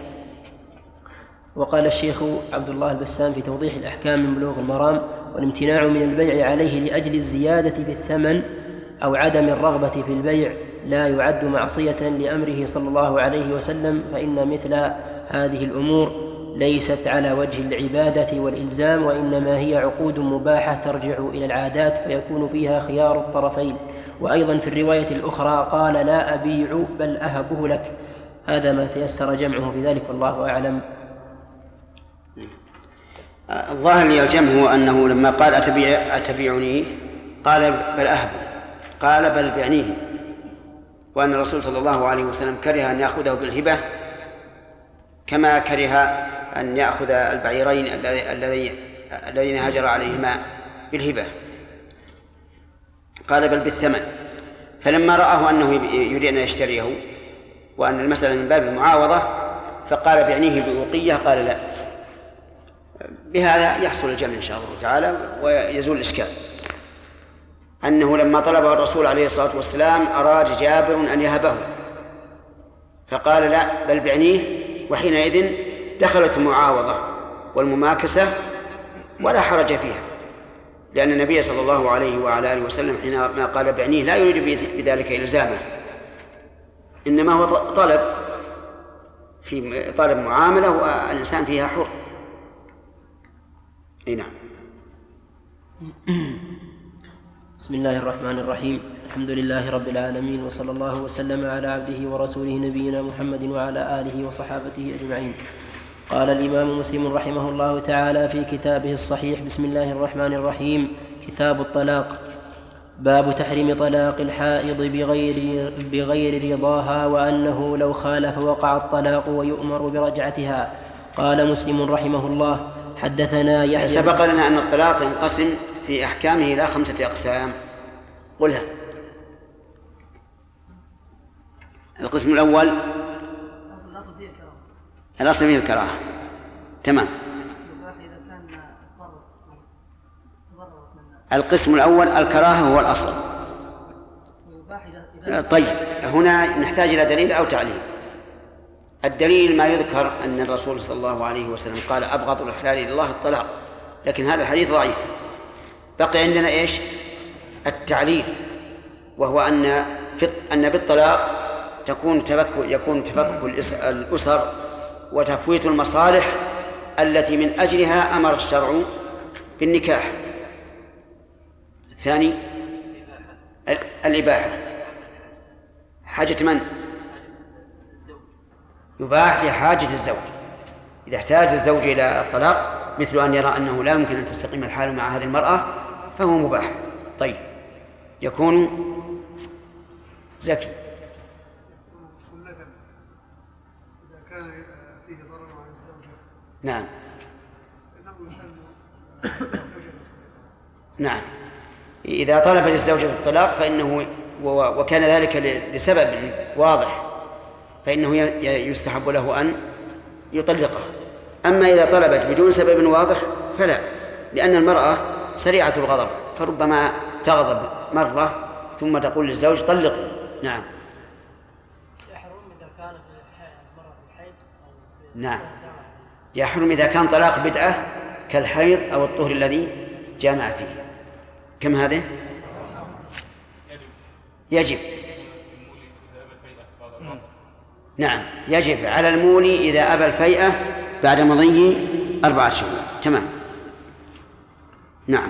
وقال الشيخ عبد الله البسام في توضيح الأحكام من بلوغ المرام: والامتناع من البيع عليه لأجل الزيادة في الثمن أو عدم الرغبة في البيع لا يعد معصية لأمره صلى الله عليه وسلم، فإن مثل هذه الأمور ليست على وجه العبادة والإلزام، وإنما هي عقود مباحة ترجع إلى العادات فيكون فيها خيار الطرفين. وأيضا في الرواية الأخرى قال: لا أبيع بل أهبه لك. هذا ما تيسر جمعه بذلك والله أعلم. الظاهر لي الجمع هو أنه لما قال أتبيع أتبيعني قال بل أهب، قال بل بعنيه، وأن الرسول صلى الله عليه وسلم كره أن يأخذه بالهبة كما كره أن يأخذ البعيرين الذين هاجر عليهما بالهبة، قال بل بالثمن. فلما رآه أنه يريد أن يشتريه وأن المسألة من باب المعاوضة فقال بعنيه بأوقية، قال لا. بهذا يحصل الجمع إن شاء الله تعالى ويزول الإشكال. أنه لما طلبه الرسول عليه الصلاة والسلام أراد جابر أن يهبه فقال لا بل بعنيه، وحينئذ دخلت المعاوضة والمماكسة ولا حرج فيها، لأن النبي صلى الله عليه وعلى آله وسلم حينما قال بعنيه لا يريد بذلك إلزامه، إنما هو طلب في طالب معاملة والإنسان فيها حر. أي نعم. بسم الله الرحمن الرحيم. الحمد لله رب العالمين، وصلى الله وسلم على عبده ورسوله نبينا محمد وعلى آله وصحابته أجمعين. قال الإمام مسلم رحمه الله تعالى في كتابه الصحيح: بسم الله الرحمن الرحيم. كتاب الطلاق. باب تحريم طلاق الحائض بغير, بغير رضاها، وأنه لو خالف وقع الطلاق ويؤمر برجعتها. قال مسلم رحمه الله: حدثنا يحيى. سبق لنا أن الطلاق ينقسم في أحكامه إلى خمسة أقسام، قلها. القسم الأول الأصل فيه الكراهة، تمام. القسم الأول الكراهة هو الأصل. طيب هنا نحتاج إلى دليل أو تعليل. الدليل ما يذكر أن الرسول صلى الله عليه وسلم قال أبغض الحلال إلى الله الطلاق، لكن هذا الحديث ضعيف. بقي عندنا إيش؟ التعليل، وهو أن في أن بالطلاق تكون تفكك يكون تفكك الأسر وتفويت المصالح التي من أجلها أمر الشرع بالنكاح. الثاني الإباحة. حاجة من؟ يباح لحاجة الزوج. إذا احتاج الزوج إلى الطلاق مثل أن يرى أنه لا يمكن أن تستقيم الحال مع هذه المرأة فهو مباح. طيب يكون زكي. إذا كان فيه ضرر على الزوجة نعم إنه نعم إذا طلبت الزوجة الطلاق فإنه وكان ذلك لسبب واضح فإنه يستحب له أن يطلقها. أما إذا طلبت بدون سبب واضح فلا، لأن المرأة سريعة الغضب فربما تغضب مرة ثم تقول للزوج طلق. نعم يحرم إذا كان في المرأة في الحيض أو نعم يحرم إذا كان طلاق بدعة كالحيض أو الطهر الذي جامع فيه. كم هذا؟ يجب نعم يجب على المولي إذا أبى الفيئة بعد مضي أربعة شهور. تمام. نعم.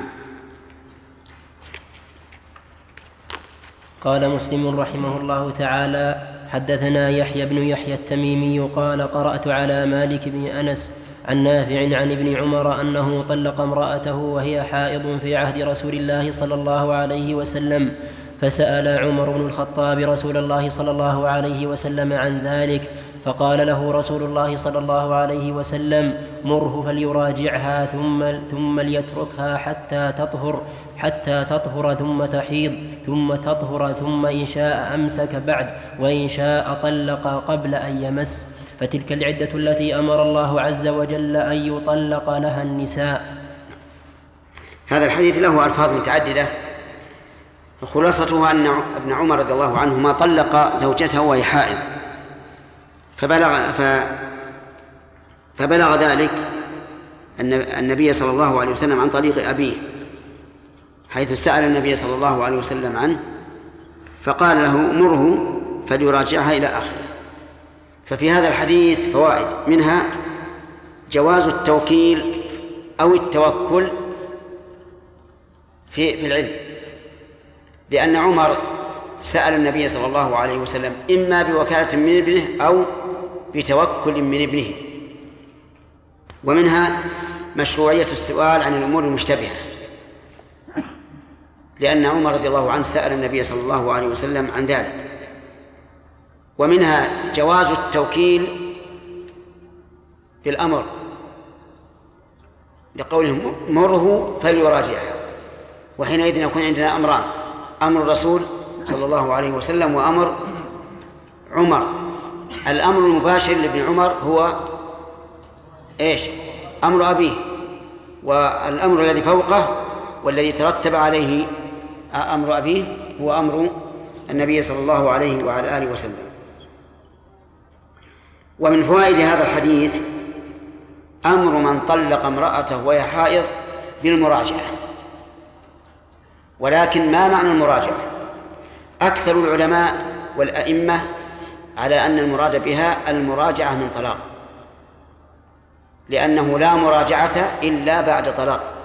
قال مسلم رحمه الله تعالى: حدثنا يحيى بن يحيى التميمي قال: قرأت على مالك بن أنس عن نافع عن ابن عمر أنه طلق امرأته وهي حائض في عهد رسول الله صلى الله عليه وسلم، فسأل عمر بن الخطاب رسول الله صلى الله عليه وسلم عن ذلك، فقال له رسول الله صلى الله عليه وسلم: مره فليراجعها ثم ثم ليتركها حتى تطهر حتى تطهر ثم تحيض ثم تطهر ثم إن شاء أمسك بعد وإن شاء طلق قبل أن يمس، فتلك العدة التي أمر الله عز وجل أن يطلق لها النساء. هذا الحديث له ألفاظ متعددة، خلاصته أن ابن عمر رضي الله عنهما طلق زوجته وهي حائض، فبلغ, ف فبلغ ذلك أن النبي صلى الله عليه وسلم عن طريق أبيه، حيث سأل النبي صلى الله عليه وسلم عنه فقال له: مره فليراجعها إلى آخره. ففي هذا الحديث فوائد، منها جواز التوكيل أو التوكل في في العلم، لأن عمر سأل النبي صلى الله عليه وسلم إما بوكالة من ابنه أو بتوكل من ابنه. ومنها مشروعية السؤال عن الأمور المشتبهة، لأن عمر رضي الله عنه سأل النبي صلى الله عليه وسلم عن ذلك. ومنها جواز التوكيل بالأمر، لقولهم: مره فليراجعها. وحينئذ يكون عندنا أمران: أمر الرسول صلى الله عليه وسلم وأمر عمر. الأمر المباشر لابن عمر هو إيش؟ أمر أبيه، والأمر الذي فوقه والذي ترتب عليه أمر أبيه هو أمر النبي صلى الله عليه وعلى آله وسلم. ومن فوائد هذا الحديث أمر من طلق امرأته وهي حائض بالمراجعة. ولكن ما معنى المراجعة؟ أكثر العلماء والأئمة على أن المراد بها المراجعة من طلاق، لأنه لا مراجعة إلا بعد طلاق.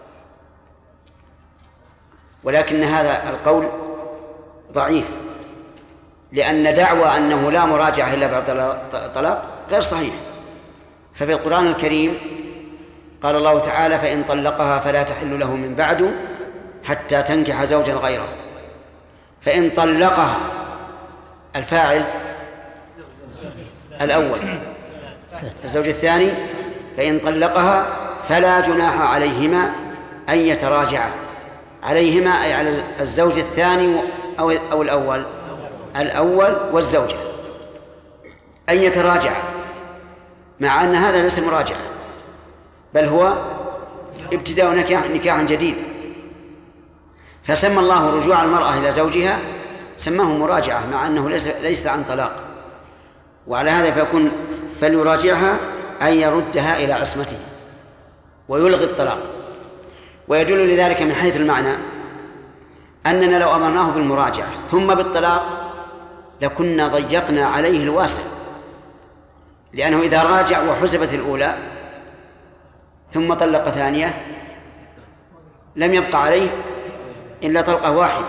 ولكن هذا القول ضعيف، لأن دعوى أنه لا مراجعة إلا بعد طلاق غير صحيح. ففي القرآن الكريم قال الله تعالى: فإن طلقها فلا تحل له من بعد حتى تنكح زوجا غيره. فإن طلقها، الفاعل الأول الزوج الثاني، فإن طلقها فلا جناح عليهما أن يتراجعا. عليهما أي على الزوج الثاني أو أو الأول الأول والزوجة أن يتراجع، مع أن هذا ليس مراجعة، بل هو ابتداء نكاح نكاح جديد. فسمى الله رجوع المرأة إلى زوجها سماه مراجعة، مع أنه ليس ليس عن طلاق. وعلى هذا فيكون فليراجعها أن يردها إلى عصمته ويلغي الطلاق. ويدل لذلك من حيث المعنى أننا لو أمرناه بالمراجعة ثم بالطلاق لكنا ضيقنا عليه الواسع، لأنه إذا راجع وحسبت الأولى ثم طلق ثانية لم يبقى عليه إلا طلقة واحدة،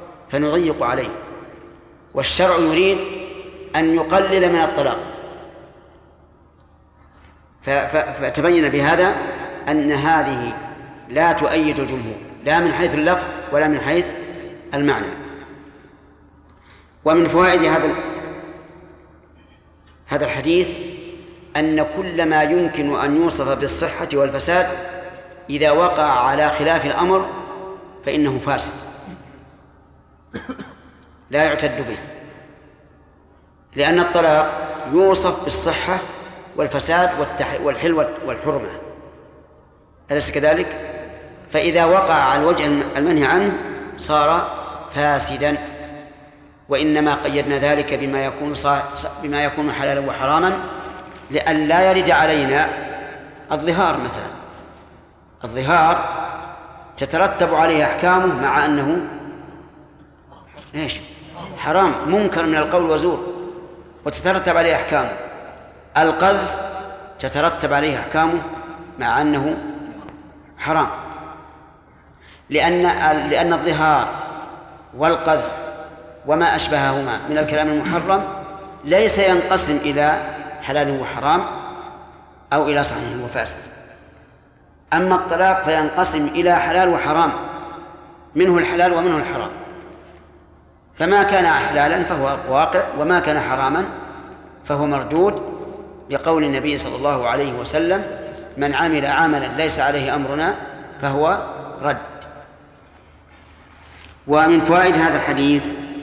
فنضيق عليه. والشرع يريد أن يقلل من الطلاق، فتبين بهذا أن هذه لا تؤيد الجمهور لا من حيث اللفظ ولا من حيث المعنى. ومن فوائد هذا هذا الحديث أن كل ما يمكن أن يوصف بالصحة والفساد إذا وقع على خلاف الأمر فإنه فاسد لا يعتد به، لأن الطلاق يوصف بالصحة والفساد والحل والحرمة، أليس كذلك؟ فإذا وقع على الوجه المنهي عنه صار فاسدا. وإنما قيدنا ذلك بما يكون بما يكون حلالا وحراما لئلا يرد علينا الظهار مثلا. الظهار تترتب عليه أحكامه مع أنه إيش؟ حرام منكر من القول وزور وتترتب عليه أحكامه. القذف تترتب عليه أحكامه مع أنه حرام، لأن لأن الظهار والقذف وما أشبههما من الكلام المحرم ليس ينقسم إلى حلال وحرام أو إلى صحيح وفاسد. أما الطلاق فينقسم إلى حلال وحرام، منه الحلال ومنه الحرام، فما كان حلالا فهو واقع وما كان حراما فهو مردود، لقول النبي صلى الله عليه وسلم: من عمل عملا ليس عليه أمرنا فهو رد. ومن فوائد هذا الحديث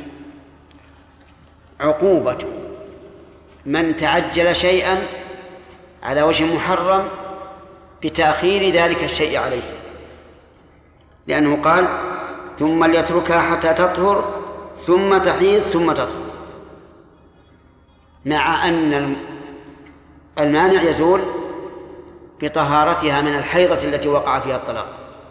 عقوبة من تعجل شيئا على وجه محرم بتأخير ذلك الشيء عليه، لأنه قال: ثم ليتركها حتى تطهر ثم تحيض ثم تطهر، مع أن المانع يزول بطهارتها من الحيضة التي وقع فيها الطلاق.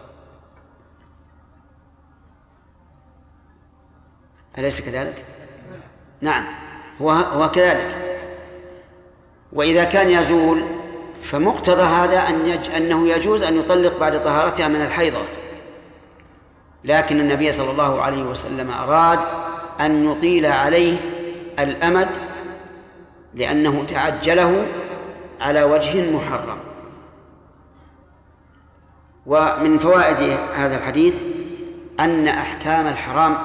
أليس كذلك؟ نعم، هو هو كذلك. وإذا كان يزول فمقتضى هذا أن يج... أنه يجوز أن يطلق بعد طهارتها من الحيضة، لكن النبي صلى الله عليه وسلم أراد أن يطيل عليه الأمد لأنه تعجله على وجه محرم. ومن فوائد هذا الحديث أن أحكام الحرام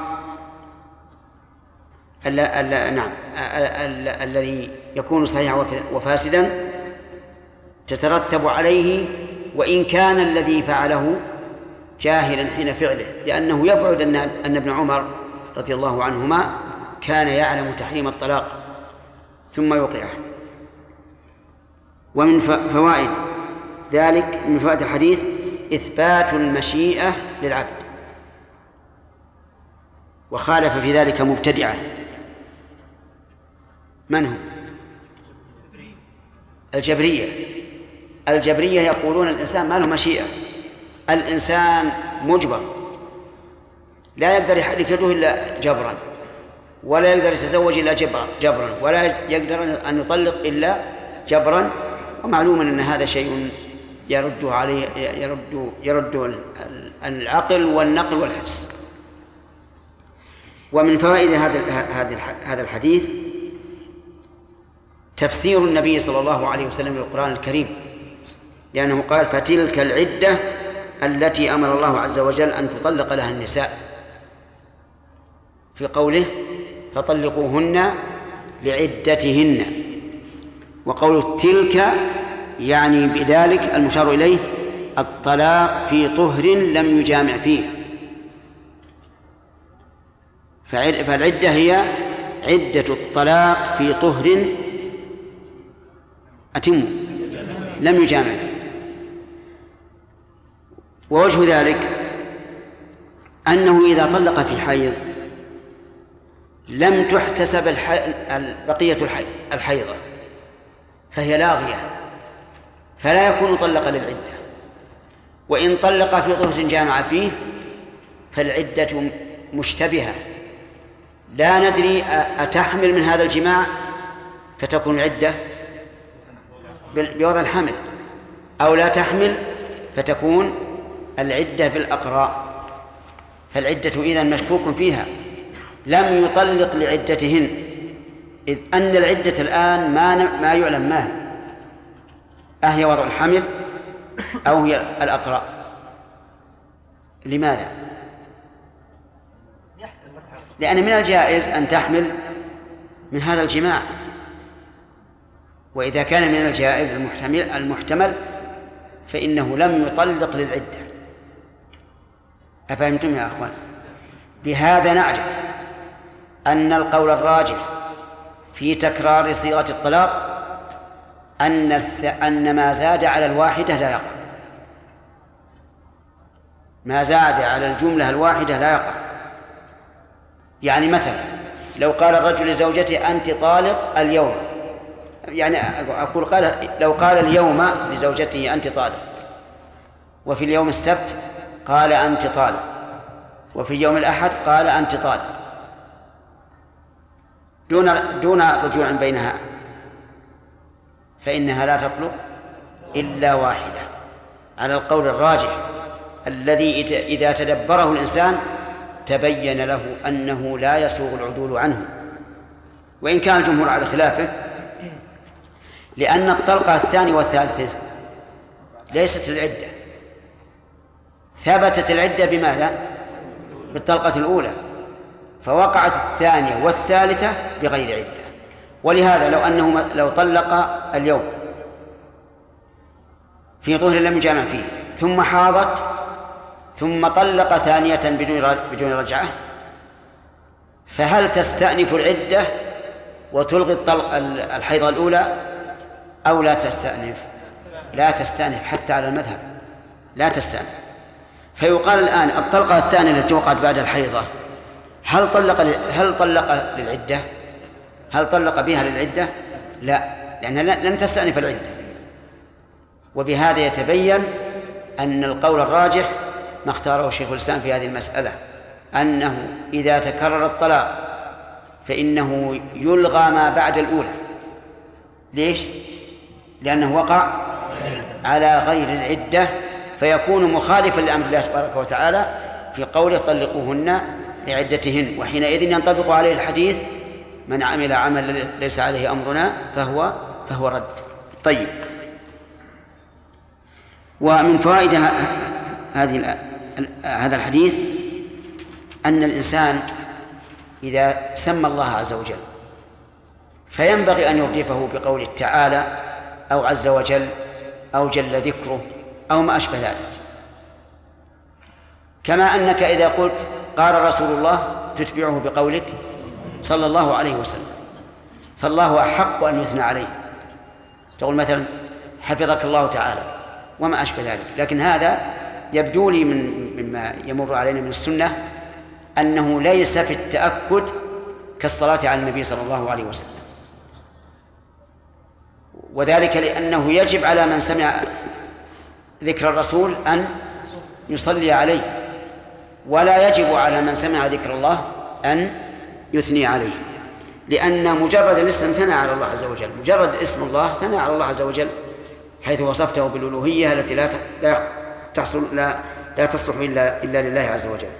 ال ال نعم الذي يكون صحيحا وفاسدا تترتب عليه وإن كان الذي فعله جاهلا حين فعله، لأنه يبعد أن أن ابن عمر رضي الله عنهما كان يعلم تحريم الطلاق ثم يوقعه. ومن فوائد ذلك من فوائد الحديث إثبات المشيئة للعبد، وخالف في ذلك مبتدعة. من هم؟ الجبرية. الجبرية يقولون الإنسان ما له مشيئة، الإنسان مجبر، لا يقدر يحرك يده إلا جبرا، ولا يقدر يتزوج إلا جبرا، ولا يقدر أن يطلق إلا جبرا. ومعلوم أن هذا شيء يرد عليه يرد يرد العقل والنقل والحس. ومن فوائد هذا هذا الحديث تفسير النبي صلى الله عليه وسلم للقرآن الكريم، لأنه قال: فتلك العدة التي أمر الله عز وجل أن تطلق لها النساء، في قوله: فطلقوهن لعدتهن. وقول تلك يعني بذلك المشار إليه الطلاق في طهر لم يجامع فيه، فالعدة هي عدة الطلاق في طهر أتم لم يجامع فيه. ووجه ذلك أنه إذا طلق في حيض لم تحتسب بقية الحيضة فهي لاغية، فلا يكون طلق للعدة. وإن طلق في طهر جامع فيه فالعدة مشتبهة، لا ندري أتحمل من هذا الجماع فتكون العدة بوضع الحمل أو لا تحمل فتكون العدة بالأقراء. فالعدة إذن مشكوك فيها، لم يطلق لعدتهن، إذ أن العدة الآن ما ما يعلم ما هي، أهي وضع الحمل أو هي الأقرأ؟ لماذا؟ لأن من الجائز أن تحمل من هذا الجماع، وإذا كان من الجائز المحتمل, المحتمل فإنه لم يطلق للعدة. أفهمتم يا أخوان؟ بهذا نعرف أن القول الراجح في تكرار صيغة الطلاق أن أن ما زاد على الواحدة لا يقع، ما زاد على الجملة الواحدة لا يقع. يعني مثلا لو قال الرجل لزوجته أنت طالق اليوم، يعني أقول قال لو قال اليوم لزوجته أنت طالق، وفي اليوم السبت قال أنت طالق، وفي اليوم الأحد قال أنت طالق، دون دون رجوع بينها، فإنها لا تطلق إلا واحدة على القول الراجح الذي إذا تدبره الإنسان تبين له أنه لا يسوغ العدول عنه، وإن كان الجمهور على خلافه، لأن الطلقة الثانية والثالثة ليست العدة، ثبتت العدة بماذا؟ بالطلقة الأولى، فوقعت الثانية والثالثة بغير عدة. ولهذا لو أنه لو طلق اليوم في طهر لم يجامع فيه ثم حاضت ثم طلق ثانية بدون بدون رجعة، فهل تستأنف العدة وتلغي الطلق الحيضة الأولى أو لا تستأنف؟ لا تستأنف حتى على المذهب، لا تستأنف. فيقال الآن الطلقة الثانية التي وقعت بعد الحيضة هل طلق هل طلق للعدة؟ هل طلق بها للعدة؟ لا، لأنها لم تستأنف العدة. وبهذا يتبين أن القول الراجح ما اختاره شيخ الإسلام في هذه المسألة، أنه إذا تكرر الطلاق فإنه يلغى ما بعد الأولى. ليش؟ لأنه وقع على غير العدة، فيكون مخالفا لأمر الله تبارك وتعالى في قوله طلقوهن لعدتهن، وحينئذ ينطبق عليه الحديث من عمل عمل ليس عليه أمرنا فهو فهو رد. طيب، ومن فوائد هذه هذا الحديث أن الإنسان إذا سمى الله عز وجل فينبغي أن يردفه بقوله تعالى أو عز وجل أو جل ذكره أو ما أشبه ذلك، كما أنك إذا قلت قال رسول الله تتبعه بقولك صلى الله عليه وسلم، فالله أحق أن يثنى عليه، تقول مثلا حفظك الله تعالى وما أشبه ذلك. لكن هذا يبدو لي من مما يمر علينا من السنة أنه ليس في التأكد كالصلاة على النبي صلى الله عليه وسلم، وذلك لأنه يجب على من سمع ذكر الرسول أن يصلي عليه، ولا يجب على من سمع ذكر الله أن يثني عليه، لأن مجرد الاسم ثنى على الله عز وجل، مجرد اسم الله ثنى على الله عز وجل، حيث وصفته بالألوهية التي لا لا تحصل لا لا تصلح إلا إلا لله عز وجل.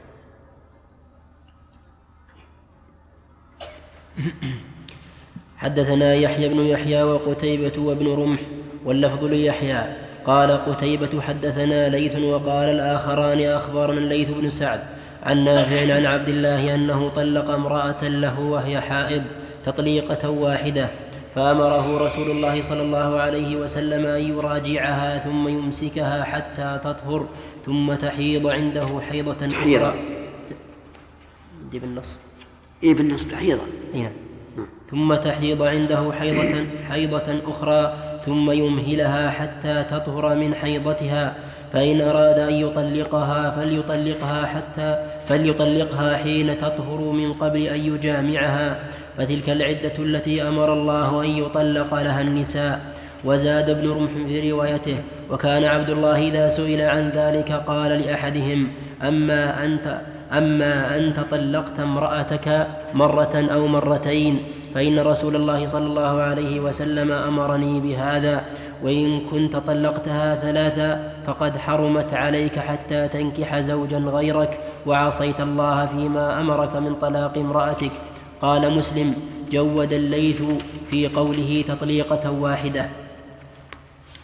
حدثنا يحيى بن يحيى وقتيبة وابن رمح واللفظ ليحيى قال قتيبة حدثنا ليث وقال الآخران أخبرنا الليث بن سعد عن نافع عن عبد الله أنه طلق امرأة له وهي حائض تطليقة واحدة، فأمره رسول الله صلى الله عليه وسلم أن يراجعها ثم يمسكها حتى تطهر ثم تحيض عنده حيضة أخرى. دي بالنص إيه بالنص تحيضا إيه. ثم تحيض عنده حيضة حيضة أخرى ثم يمهلها حتى تطهر من حيضتها، فإن أراد أن يطلقها فليطلقها حتى فليطلقها حين تطهر من قبل أن يجامعها، فتلك العدة التي أمر الله أن يطلق لها النساء. وزاد ابن رمح في روايته: وكان عبد الله إذا سئل عن ذلك قال لأحدهم: أما أنت أما أنت طلقت امرأتك مرة أو مرتين فإن رسول الله صلى الله عليه وسلم أمرني بهذا، وإن كنت طلقتها ثلاثا فقد حرمت عليك حتى تنكح زوجا غيرك وعصيت الله فيما أمرك من طلاق امرأتك. قال مسلم: جود الليث في قوله تطليقة واحدة.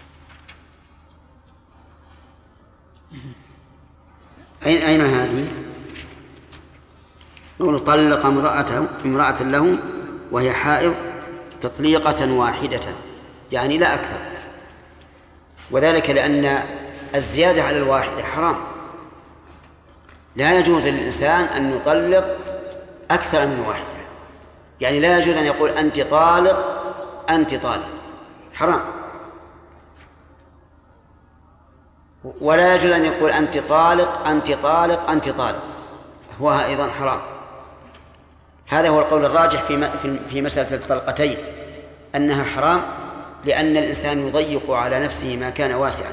أين أين هذه؟ نقول طلق امرأة امرأة له وهي حائض تطليقة واحدة، يعني لا أكثر، وذلك لأن الزيادة على الواحدة حرام. لا يجوز للإنسان أن يطلق أكثر من واحدة، يعني لا يجوز أن يقول أنت طالق أنت طالق، حرام. ولا يجوز أن يقول أنت طالق أنت طالق أنت طالق، هو أيضا حرام. هذا هو القول الراجح في في مسألة الطلقتين، أنها حرام، لأن الإنسان يضيق على نفسه ما كان واسعا،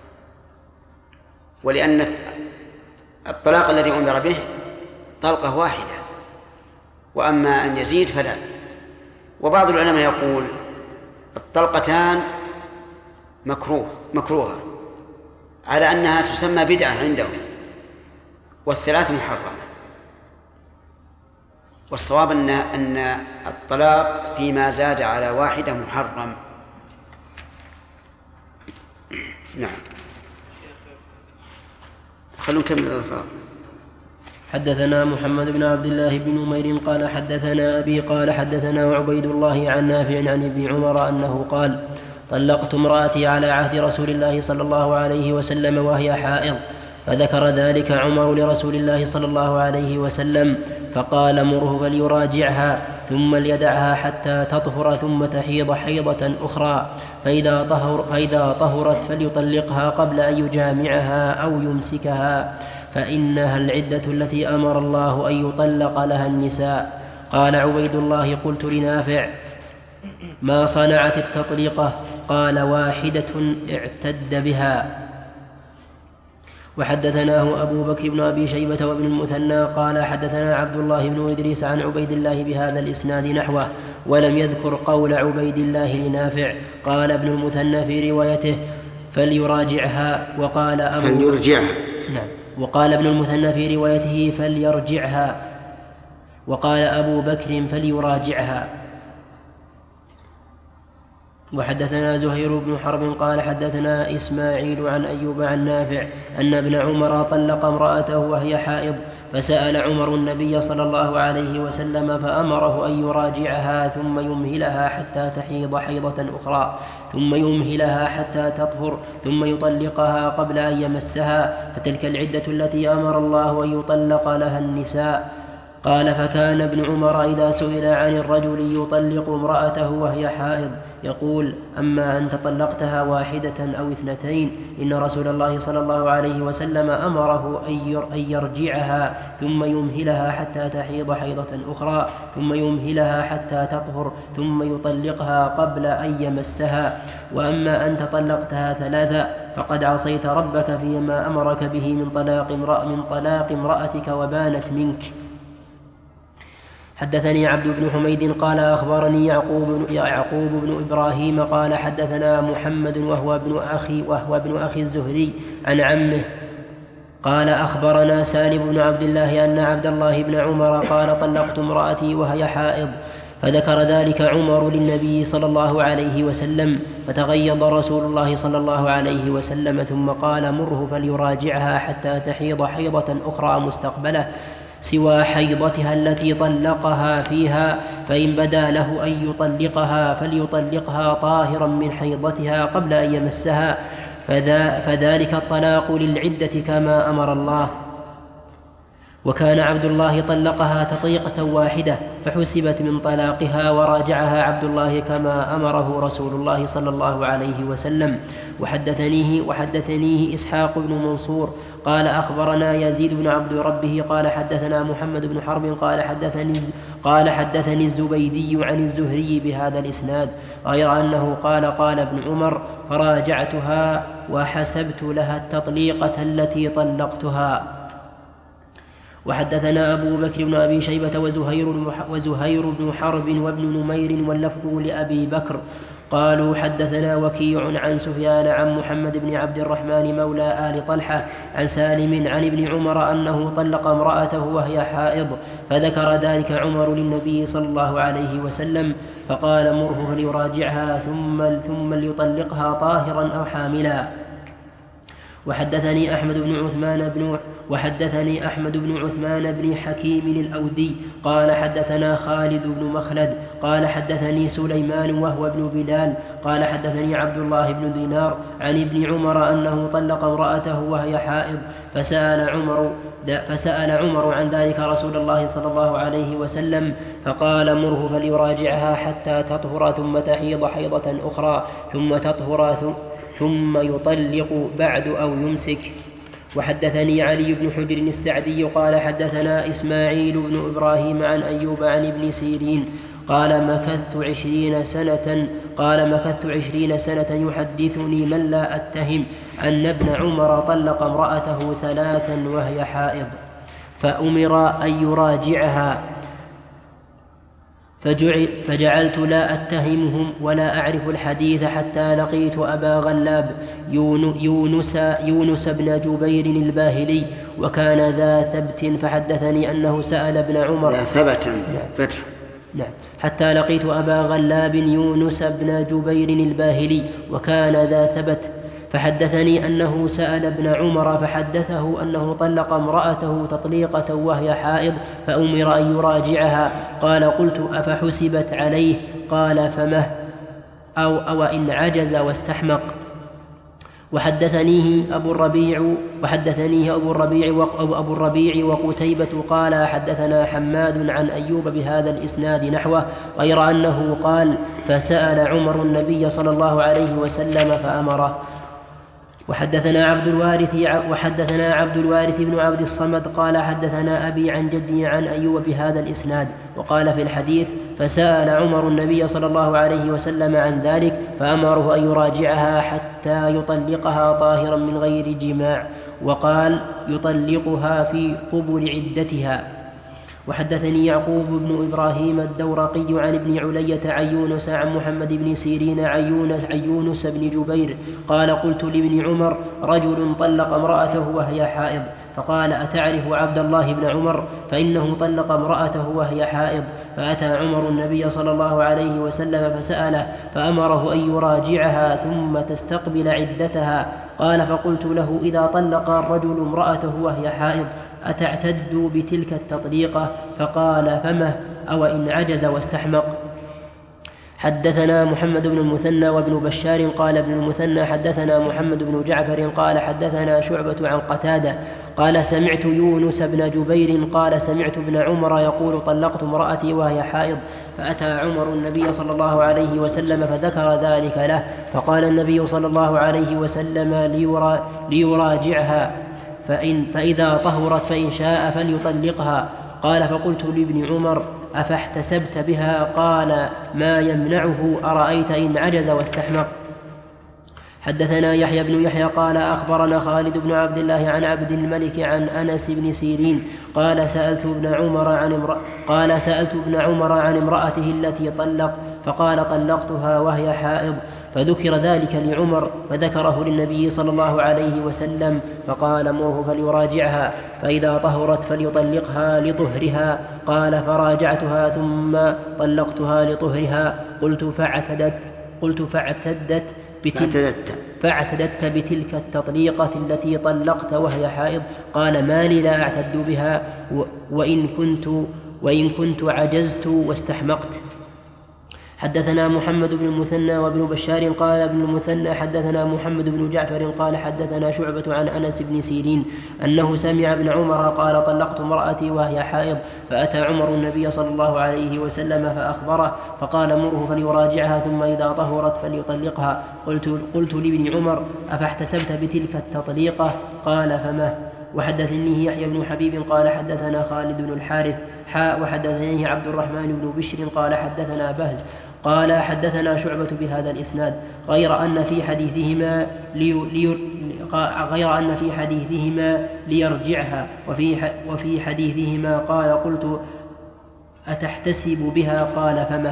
ولأن الطلاق الذي أمر به طلقة واحدة، وأما أن يزيد فلا. وبعض العلماء يقول الطلقتان مكروه مكروهة على أنها تسمى بدعة عندهم، والثلاث محرمة. والصواب أن أن الطلاق فيما زاد على واحدة محرم. نعم. خلونا نكمل الألفاظ. حدثنا محمد بن عبد الله بن نمير قال حدثنا أبي قال حدثنا عبيد الله عن نافع عن ابن عمر أنه قال: طلقت امرأتي على عهد رسول الله صلى الله عليه وسلم وهي حائض، فذكر ذلك عمر لرسول الله صلى الله عليه وسلم، فقال: مره فليراجعها ثم ليدعها حتى تطهر ثم تحيض حيضة أخرى، فإذا, طهر فإذا طهرت فليطلقها قبل أن يجامعها أو يمسكها، فإنها العدة التي أمر الله أن يطلق لها النساء. قال عبيد الله: قلت لنافع: ما صنعت التطليقة؟ قال: واحدة اعتد بها. وحدثناه أبو بكر بن أبي شيبة وابن المثنى قال حدثنا عبد الله بن إدريس عن عبيد الله بهذا الإسناد نحوه، ولم يذكر قول عبيد الله لنافع. قال ابن المثنى في روايته: فليراجعها. وقال أبو فليرجعها. نعم. وقال ابن المثنى في روايته: فليرجعها. وقال أبو بكر: فليراجعها. وحدثنا زهير بن حرب قال حدثنا إسماعيل عن أيوب عن نافع أن ابن عمر طلق امرأته وهي حائض، فسأل عمر النبي صلى الله عليه وسلم فأمره أن يراجعها ثم يمهلها حتى تحيض حيضة أخرى، ثم يمهلها حتى تطهر، ثم يطلقها قبل أن يمسها، فتلك العدة التي أمر الله أن يطلق لها النساء. قال: فكان ابن عمر إذا سئل عن الرجل يطلق امرأته وهي حائض يقول: أما أنت طلقتها واحدة أو اثنتين، إن رسول الله صلى الله عليه وسلم أمره أن يرجعها ثم يمهلها حتى تحيض حيضة أخرى، ثم يمهلها حتى تطهر، ثم يطلقها قبل أن يمسها. وأما أنت طلقتها ثلاثة فقد عصيت ربك فيما أمرك به من طلاق امرأ من طلاق امرأتك وبانت منك. حدثني عبد بن حميد قال أخبرني يعقوب, يعقوب بن إبراهيم قال حدثنا محمد وهو ابن أخي, وهو ابن أخي الزهري عن عمه قال أخبرنا سالم بن عبد الله أن عبد الله بن عمر قال: طلقت امرأتي وهي حائض، فذكر ذلك عمر للنبي صلى الله عليه وسلم، فتغيظ رسول الله صلى الله عليه وسلم، ثم قال: مره فليراجعها حتى تحيض حيضة أخرى مستقبلة سوى حيضتها التي طلقها فيها، فإن بدا له أن يطلقها فليطلقها طاهرا من حيضتها قبل أن يمسها، فذا فذلك الطلاق للعدة كما أمر الله. وكان عبد الله طلقها تطليقة واحدة فحسبت من طلاقها، وراجعها عبد الله كما أمره رسول الله صلى الله عليه وسلم. وحدثنيه وحدثنيه إسحاق بن منصور قال أخبرنا يزيد بن عبد ربه قال حدثنا محمد بن حرب قال حدثني قال حدثني الزبيدي عن الزهري بهذا الإسناد، غير أنه قال: قال ابن عمر: فراجعتها وحسبت لها التطليقة التي طلقتها. وحدثنا أبو بكر بن أبي شيبة وزهير, وزهير بن حرب وابن نمير واللفظ لأبي بكر قالوا حدثنا وكيع عن سفيان عن محمد بن عبد الرحمن مولى آل طلحة عن سالم عن ابن عمر أنه طلق امرأته وهي حائض، فذكر ذلك عمر للنبي صلى الله عليه وسلم، فقال: مره فليراجعها ثم, ثم ليطلقها طاهرا أو حاملا. وحدثني أحمد بن عثمان بن وحدثني أحمد بن عثمان بن حكيم الأودي قال حدثنا خالد بن مخلد قال حدثني سليمان وهو ابن بلال قال حدثني عبد الله بن دينار عن ابن عمر أنه طلق امرأته وهي حائض فسأل عمر فسأل عمر عن ذلك رسول الله صلى الله عليه وسلم فقال مره فليراجعها حتى تطهر ثم تحيض حيضة أخرى ثم تطهر ثم يطلق بعد أو يمسك. وحدثني علي بن حجر السعدي قال حدثنا إسماعيل بن إبراهيم عن أيوب عن ابن سيرين قال مكثت عشرين سنة قال مكثت عشرين سنة يحدثني من لا أتهم أن ابن عمر طلق امرأته ثلاثا وهي حائض فأمر أن يراجعها فجعلت لا أتهمهم ولا أعرف الحديث حتى لقيت أبا غلاب يونس, يونس بن جبير الباهلي وكان ذا ثبت فحدثني أنه سأل ابن عمر ثبت فتح نعم حتى لقيت أبا غلاب يونس بن جبير الباهلي وكان ذا ثبت فحدثني أنه سأل ابن عمر فحدثه أنه طلق امرأته تطليقة وهي حائض فأمر أن يراجعها قال قلت أفحسبت عليه قال فمه أو, أو إن عجز واستحمق. وحدثنيه أبو الربيع وحدثنيه أبو الربيع وأبو الربيع وقتيبة قال حدثنا حماد عن أيوب بهذا الإسناد نحوه غير أنه قال فسأل عمر النبي صلى الله عليه وسلم فأمره. وحدثنا عبد الوارث وحدثنا عبد الوارث بن عبد الصمد قال حدثنا أبي عن جدي عن أيوب بهذا الإسناد وقال في الحديث فسأل عمر النبي صلى الله عليه وسلم عن ذلك فأمره أن يراجعها حتى يطلقها طاهرا من غير جماع وقال يطلقها في قبل عدتها. وحدثني يعقوب بن إبراهيم الدورقي عن ابن علية عن يونس عن محمد بن سيرين عن يونس, عن يونس بن جبير قال قلت لابن عمر رجل طلق امرأته وهي حائض فقال أتعرف عبد الله بن عمر فإنه طلق امرأته وهي حائض فأتى عمر النبي صلى الله عليه وسلم فسأله فأمره أن يراجعها ثم تستقبل عدتها قال فقلت له إذا طلق الرجل امرأته وهي حائض أتعتد بتلك التطليقة فقال فمه أو إن عجز واستحمق. حدثنا محمد بن المثنى وابن بشار قال ابن المثنى حدثنا محمد بن جعفر قال حدثنا شعبة عن قتادة قال سمعت يونس بن جبير قال سمعت ابن عمر يقول طلقت امرأتي وهي حائض فأتى عمر النبي صلى الله عليه وسلم فذكر ذلك له فقال النبي صلى الله عليه وسلم ليرا ليراجعها فإن فإذا طهرت فإن شاء فليطلقها قال فقلت لابن عمر أفاحتسبت بها قال ما يمنعه أرأيت إن عجز واستحمق. حدثنا يحيى بن يحيى قال أخبرنا خالد بن عبد الله عن عبد الملك عن أنس بن سيرين قال سألت ابن عمر عن امرأ قال سألت ابن عمر عن امرأته التي طلق فقال طلقتها وهي حائض فذكر ذلك لعمر فذكره للنبي صلى الله عليه وسلم فقال موه فليراجعها فإذا طهرت فليطلقها لطهرها قال فراجعتها ثم طلقتها لطهرها قلت فاعتدت قلت فاعتدت بتلك فاعتدت بتلك التطليقة التي طلقت وهي حائض قال ما لي لا أعتد بها وإن كنت وإن كنت عجزت واستحمقت. حدثنا محمد بن المثنى وابن بشار قال ابن المثنى حدثنا محمد بن جعفر قال حدثنا شعبة عن أنس بن سيرين أنه سمع ابن عمر قال طلقت امرأتي وهي حائض فأتى عمر النبي صلى الله عليه وسلم فأخبره فقال مره فليراجعها ثم إذا طهرت فليطلقها قلت, قلت لابن عمر أفاحتسبت بتلك التطليقة قال فما. وحدثني يحيى بن حبيب قال حدثنا خالد بن الحارث حاء وحدثنيه عبد الرحمن بن بشر قال حدثنا بهز قال حدثنا شعبة بهذا الإسناد غير أن في حديثهما لي لي غير أن في حديثهما ليرجعها وفي وفي حديثهما قال قلت أتحتسب بها قال فما.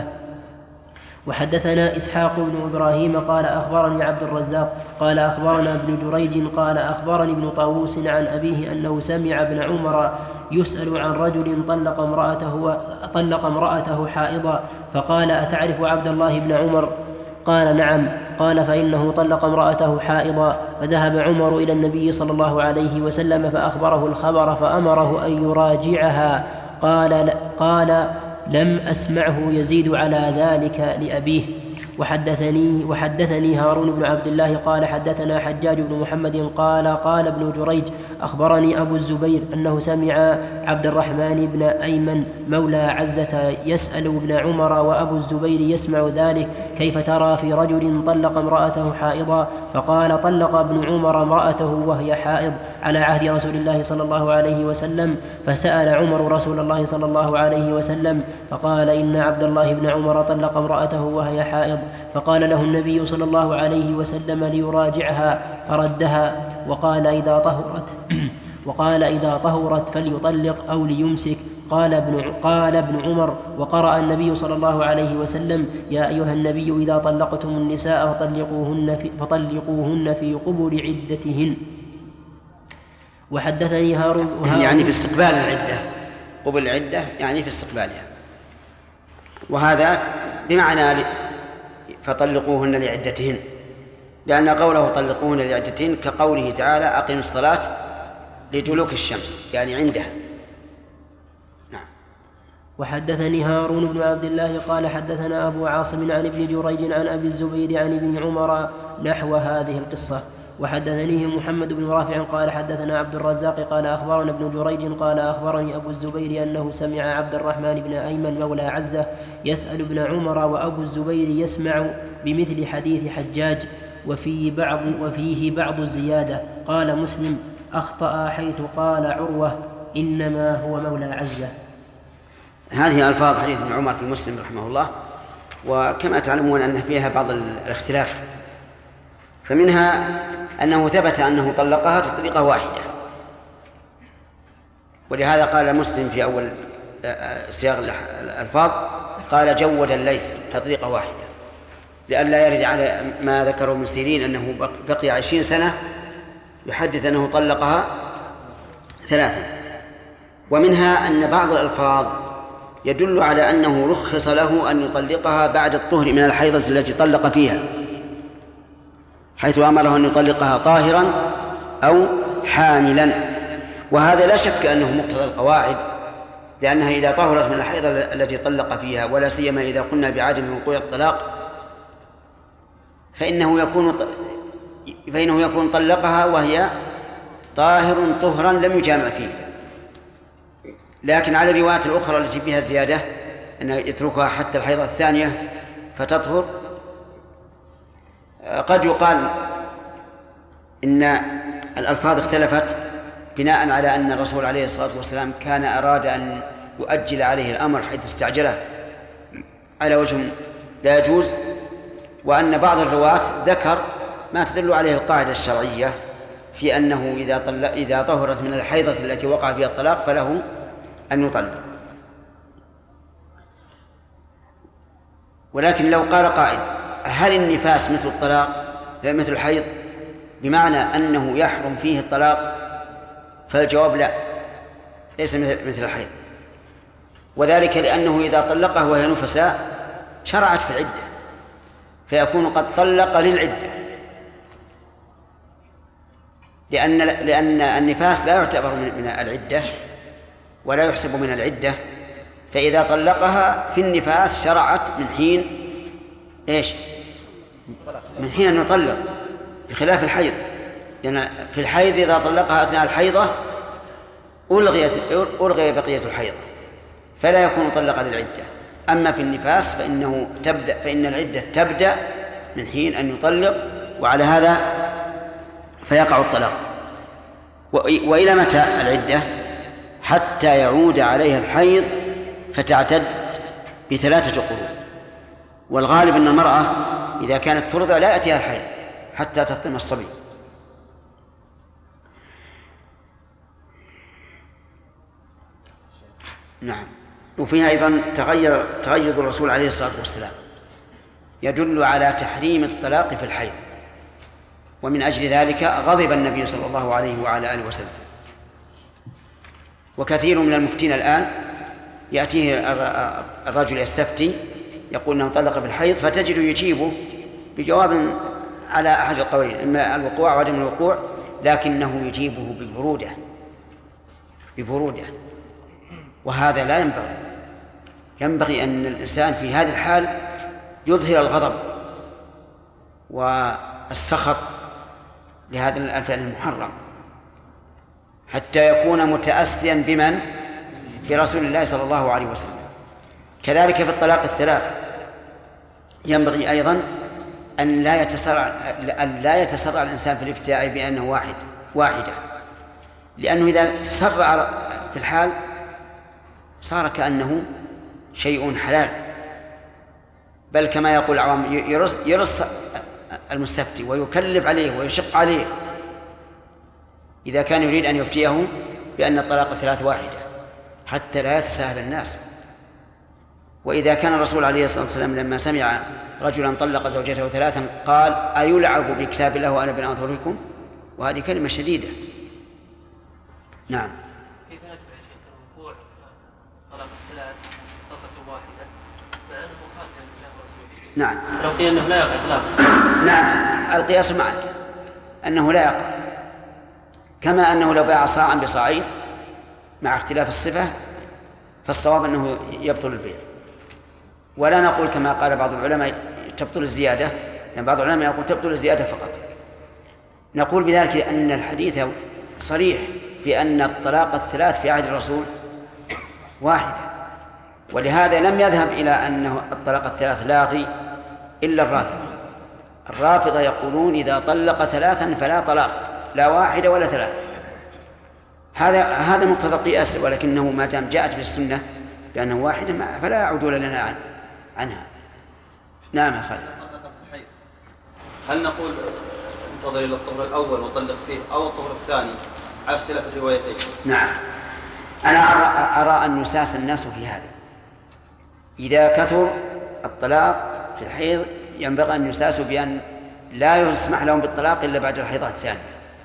وحدثنا إسحاق بن إبراهيم قال أخبرني عبد الرزاق قال أخبرنا ابن جريج قال أخبرني ابن طاووس عن أبيه أنه سمع ابن عمر يسأل عن رجل طلق امرأته, طلق امرأته حائضا فقال أتعرف عبد الله بن عمر قال نعم قال فإنه طلق امرأته حائضا. فذهب عمر إلى النبي صلى الله عليه وسلم فأخبره الخبر فأمره أن يراجعها. قال, قال لم أسمعه يزيد على ذلك لأبيه. وحدثني, وحدثني هارون بن عبد الله قال حدثنا حجاج بن محمد قال قال ابن جريج أخبرني أبو الزبير أنه سمع عبد الرحمن بن أيمن مولى عزة يسأل ابن عمر وأبو الزبير يسمع ذلك كيف ترى في رجل طلق امرأته حائضا؟ فقال طلق ابن عمر امرأته وهي حائض على عهد رسول الله صلى الله عليه وسلم. فسأل عمر رسول الله صلى الله عليه وسلم فقال إن عبد الله بن عمر طلق امرأته وهي حائض. فقال له النبي صلى الله عليه وسلم ليراجعها فردها وقال إذا طهرت وقال إذا طهرت فليطلق أو ليمسك. قال ابن, قال ابن عمر وقرأ النبي صلى الله عليه وسلم يا أيها النبي إذا طلقتم النساء فطلقوهن في, فطلقوهن في قبل عدتهن. وحدثني هارون يعني في استقبال العدة، قبل العدة يعني في استقبالها، وهذا بمعنى فطلقوهن لعدتهن، لأن قوله طلقوهن لعدتهن كقوله تعالى أقم الصلاة لدلوك الشمس يعني عندها. نعم. وحدثني هارون بن عبد الله قال حدثنا أبو عاصم عن ابن جريج عن أبي الزبير عن ابن عمر نحو هذه القصة. وحدثنيه محمد بن رافع قال حدثنا عبد الرزاق قال أخبرنا ابن جريج قال أخبرني أبو الزبير أنه سمع عبد الرحمن بن أيمن مولى عزة يسأل ابن عمر وأبو الزبير يسمع بمثل حديث حجاج وفي بعض وفيه بعض الزيادة. قال مسلم أخطأ حيث قال عروة إنما هو مولى عزة. هذه ألفاظ حديث ابن عمر في مسلم رحمه الله، وكما تعلمون أن فيها بعض الاختلاف، فمنها أنه ثبت أنه طلقها تطليقة واحدة، ولهذا قال مسلم في أول سياق الألفاظ قال جود الليث تطليقة واحدة، لئلا يرد على ما ذكروا من سيرين أنه بقي عشرين سنة يحدث أنه طلقها ثلاثا. ومنها أن بعض الألفاظ يدل على أنه رخص له أن يطلقها بعد الطهر من الحيضة التي طلق فيها، حيث أمره أن يطلقها طاهرا أو حاملا، وهذا لا شك أنه مقتضى القواعد، لأنها إذا طهرت من الحيضة التي طلق فيها، ولا سيما إذا قلنا بعدم وقوع الطلاق، فإنه يكون فإنه يكون طلقها وهي طاهر طهرا لم يجامع فيه. لكن على الروايات الأخرى التي فيها زيادة أن يتركها حتى الحيضة الثانية فتطهر، قد يقال إن الألفاظ اختلفت بناء على أن الرسول عليه الصلاة والسلام كان أراد أن يؤجل عليه الأمر حيث استعجله على وجه لا يجوز، وأن بعض الرواة ذكر ما تدل عليه القاعدة الشرعية في أنه إذا, طلق إذا طهرت من الحيضة التي وقع فيها الطلاق فله أن يطلق. ولكن لو قال قائل هل النفاس مثل الطلاق مثل الحيض بمعنى أنه يحرم فيه الطلاق؟ فالجواب لا، ليس مثل الحيض، وذلك لأنه إذا طلقه وهي نفساء شرعت في العدة، فيكون قد طلق للعدة، لأن لأن النفاس لا يعتبر من العدة ولا يحسب من العدة، فإذا طلقها في النفاس شرعت من حين إيش؟ من حين أن يطلق، بخلاف الحيض، لأن في الحيض إذا طلقها أثناء الحيضة ألغيت ألغي بقية الحيضة فلا يكون طلقا للعدة. أما في النفاس فإنه تبدأ فإن العدة تبدأ من حين أن يطلق، وعلى هذا فيقع الطلاق. وإلى متى العدة؟ حتى يعود عليها الحيض فتعتد بثلاثة قروء، والغالب أن المرأة إذا كانت ترضع لا يأتيها الحيض حتى تفطم الصبي. نعم. وفيها أيضا تغير تغير الرسول عليه الصلاة والسلام يدل على تحريم الطلاق في الحيض، ومن أجل ذلك غضب النبي صلى الله عليه وعلى آله وسلم. وكثير من المفتين الآن يأتيه الرجل يستفتي يقول أنه طلق في الحيض، فتجد يجيبه بجواب على أحد القولين، إما الوقوع وعدم الوقوع، لكنه يجيبه ببرودة ببرودة وهذا لا ينبغي. ينبغي أن الإنسان في هذه الحال يظهر الغضب والسخط لهذا الفعل المحرم حتى يكون متأسيا بمن؟ برسول الله صلى الله عليه وسلم. كذلك في الطلاق الثلاث ينبغي أيضا أن لا يتسرع أن لا يتسرع الإنسان في الافتاء بأنه واحد واحدة، لأنه إذا تسرع في الحال صار كأنه شيء حلال، بل كما يقول العوام يرص, يرص المستفتي ويكلف عليه ويشق عليه إذا كان يريد أن يفتيه بأن الطلاق الثلاث واحدة حتى لا يتساهل الناس. وإذا كان الرسول عليه الصلاة والسلام لما سمع رجلا طلق زوجته ثلاثا قال أيلعب بكتاب الله وأنا بين أظهركم، وهذه كلمة شديدة. نعم. كيف ندفع يا شيخ الوقوع طلاق الثلاث طلقة واحدة مع أنه مخالف لله ورسوله؟ نعم. لو قيل أنه لا يقع إطلاقا. نعم، القياس معك أنه لا يقع، كما أنه لو باع صاعا بصاعين مع اختلاف الصفة فالصواب أنه يبطل البيع. ولا نقول كما قال بعض العلماء تبطل الزيادة، لأن بعض العلماء يقول تبطل الزيادة فقط. نقول بذلك أن الحديث صريح في أن الطلاق الثلاث في عهد الرسول واحدة، ولهذا لم يذهب إلى أن الطلاق الثلاث لاغي إلا الرافضة. الرافضة يقولون إذا طلق ثلاثا فلا طلاق، لا واحدة ولا ثلاث. هذا هذا مقتضى القياس، ولكنه ما دام جاءت بالسنة بأنه واحدة فلا عدول لنا عنه عنها. نعم يا خالد. هل نقول انتظر إلى الطهر الأول وطلق فيه أو الطهر الثاني على اختلاف الروايتين؟ نعم، أنا أرى, أرى أن يساس الناس في هذا. إذا كثر الطلاق في الحيض ينبغي أن يساسوا بأن لا يسمح لهم بالطلاق إلا بعد الحيضة الثانية.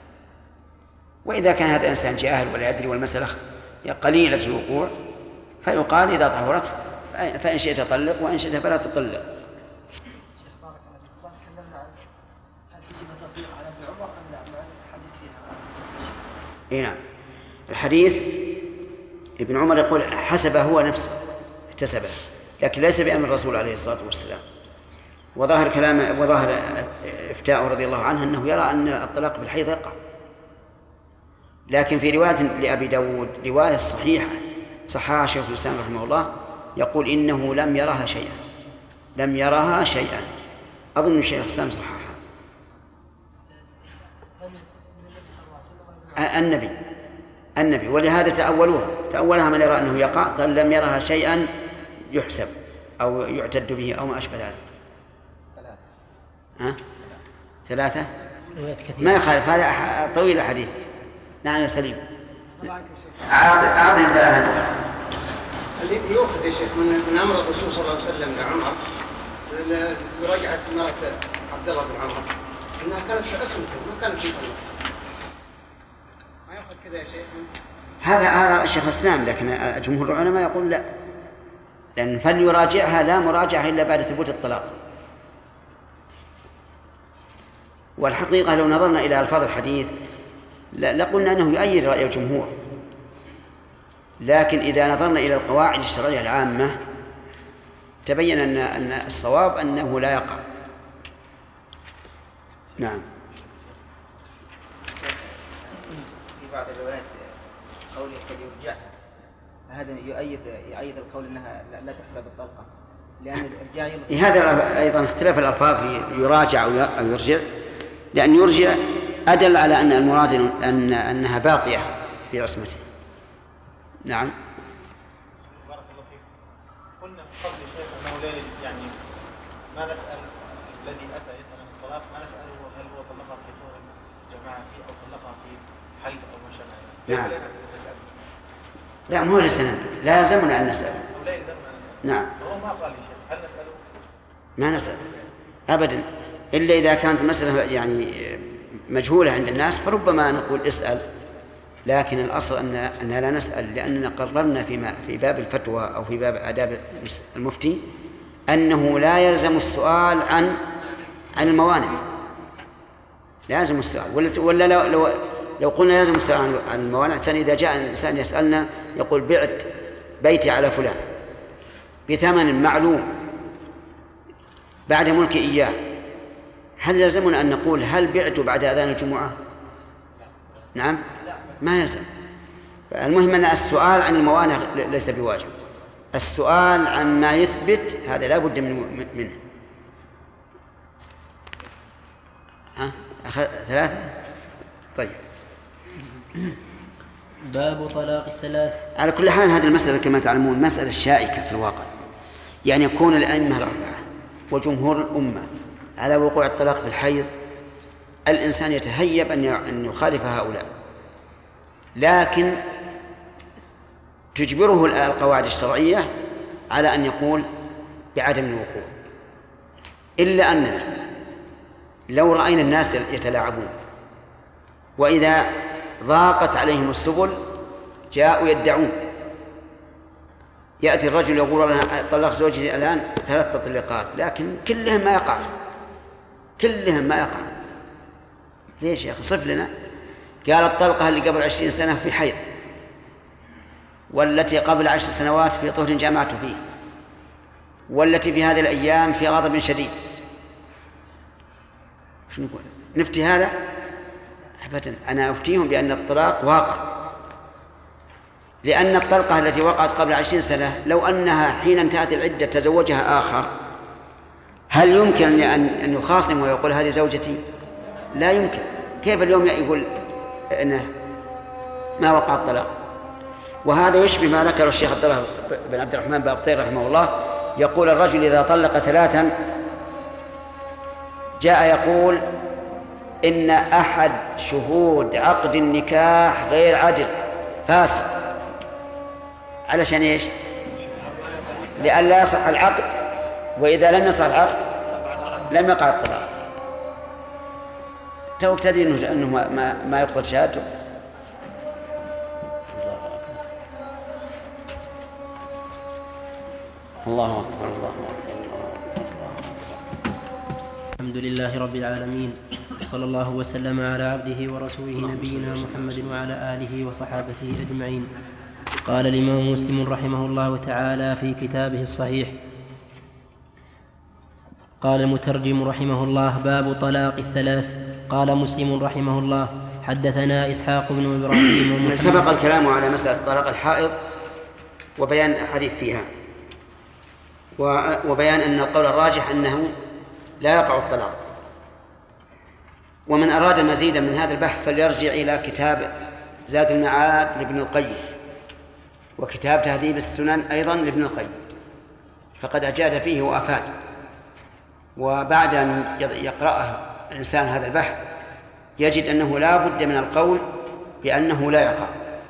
وإذا كان هذا الإنسان جاهل ولا يدري والمسألة قليلة الوقوع فيقال إذا طهرت فإن شئت طلق وإن شئت فلا تطلق. إيه نعم، الحديث ابن عمر يقول حسب هو نفسه اكتسبه، لكن ليس بأمر الرسول عليه الصلاة والسلام. وظاهر كلام وظاهر إفتاء رضي الله عنه أنه يرى أن الطلاق بالحيض يقع. لكن في رواية لأبي داود رواية صحيحة صححها شيخ الإسلام رحمه الله يقول إنه لم يرها شيئا لم يرها شيئا أظن الشيخ الإسلام صححها. النبي النبي ولهذا تأولوها تأولها من يرى أنه يقع قال لم يرها شيئا يحسب أو يعتد به أو ما أشبه ذلك. ها؟ ثلاثة ما يخالف، هذا طويل الحديث. نعم يا سليم. أعطي ثلاثة. اللي يؤخذ يا شيخ من أمر الرسول صلى الله عليه وسلم لعمر برجعة مرة عبد الله بن عمر أنها كانت في أسمته ما كانت في أمر. ما يأخذ كذا يا شيخ؟ هذا هذا الشيخ الإسلام، لكن جمهور العلماء يقول لا، لأن فليراجعها لا مراجعة إلا بعد ثبوت الطلاق. والحقيقة لو نظرنا إلى ألفاظ الحديث لقلنا أنه يؤيد رأي الجمهور، لكن إذا نظرنا إلى القواعد الشرعية العامة تبين أن أن الصواب أنه لا يقع. نعم. في بعض الروايات قوله قد يرجعها، هذا يؤيد يؤيد القول أنها لا تحسب الطلقة، لأن الإرجاع هذا أيضا اختلاف الألفاظ يراجع أو يرجع، لأن يرجع أدل على أن المراد أن أنها باقية في عصمته. نعم. بارك الله فيك. قلنا من قبل شيخ أنه لا يعني ما نسأل الذي أتى يسأل عن الطلاق ما نسأله هل هو طلقها في طهر جماعة فيه أو طلقها في حيض أو ما شابه. نعم. لا مو لسنا لا يلزمنا أن نسأل. لا يلزمنا أن نسأل. نعم. هو ما قال شيء هل نسأله؟ ما نسأل أبدا، إلا إذا كانت المسألة يعني مجهولة عند الناس فربما نقول اسأل، لكن الأصل أن أننا لا نسأل، لأننا قررنا في في باب الفتوى أو في باب آداب المفتي أنه لا يلزم السؤال عن عن الموانع لازم السؤال، ولا ولا لو لو, لو قلنا لازم السؤال عن الموانع، الإنسان إذا جاء الإنسان يسألنا يقول بعت بيتي على فلان بثمن معلوم بعد ملك إياه، هل يلزمنا أن نقول هل بعت بعد أذان الجمعة؟ نعم ما يلزم. المهم أن السؤال عن الموانع ليس بواجب، السؤال عن ما يثبت هذا لا بد من منه. ها أخذ ثلاثة. طيب باب طلاق الثلاث. على كل حال هذه المسألة كما تعلمون مسألة شائكة في الواقع، يعني يكون الأئمة الأربعة وجمهور الأمة على وقوع الطلاق في الحيض، الإنسان يتهيب أن يخالف هؤلاء، لكن تجبره القواعد الشرعية على أن يقول بعدم الوقوع. إلا أننا لو رأينا الناس يتلاعبون وإذا ضاقت عليهم السبل جاءوا يدعون، يأتي الرجل يقول أنا طلق زوجتي الآن ثلاث تطليقات، لكن كلهم ما يقع كلهم ما يقع ليش يا أخي؟ صف لنا. قال الطلقة اللي قبل عشرين سنة في حيض، والتي قبل عشر سنوات في طهر جامعت فيه، والتي في هذه الأيام في غضب شديد. شو نقول؟ نفتي هذا؟ أبدا، أنا أفتيهم بأن الطلاق واقع، لأن الطلقة التي وقعت قبل عشرين سنة لو أنها حين انتهت العدة تزوجها آخر، هل يمكن أن يخاصم ويقول هذه زوجتي؟ لا يمكن. كيف اليوم يقول إنه ما وقع الطلاق؟ وهذا يشبه ما ذكر الشيخ عبد الله بن عبد الرحمن بابطين رحمه الله، يقول الرجل إذا طلق ثلاثا جاء يقول إن أحد شهود عقد النكاح غير عدل فاسد، علشان إيش؟ لئلا يصح العقد، وإذا لم يصح العقد لم يقع الطلاق. توك تدري أنه ما, ما, ما يقبل شهادته. الله أكبر الله أكبر. الحمد لله رب العالمين، صلى الله وسلم على عبده ورسوله نبينا محمد وعلى آله وصحابته أجمعين. قال الإمام مسلم رحمه الله تعالى في كتابه الصحيح، قال المترجم رحمه الله: باب طلاق الثلاث. قال مسلم رحمه الله: حدثنا إسحاق بن إبراهيم ومحمد. سبق الكلام على مسألة طلاق الحائض وبيان الحديث فيها، وبيان أن القول الراجح أنه لا يقع الطلاق. ومن أراد مزيدا من هذا البحث فليرجع إلى كتاب زاد المعاد لابن القيم، وكتاب تهذيب السنن أيضا لابن القيم، فقد أجاد فيه وأفاد. وبعد أن يقرأه الإنسان هذا البحث يجد أنه لا بد من القول بأنه لا يقع.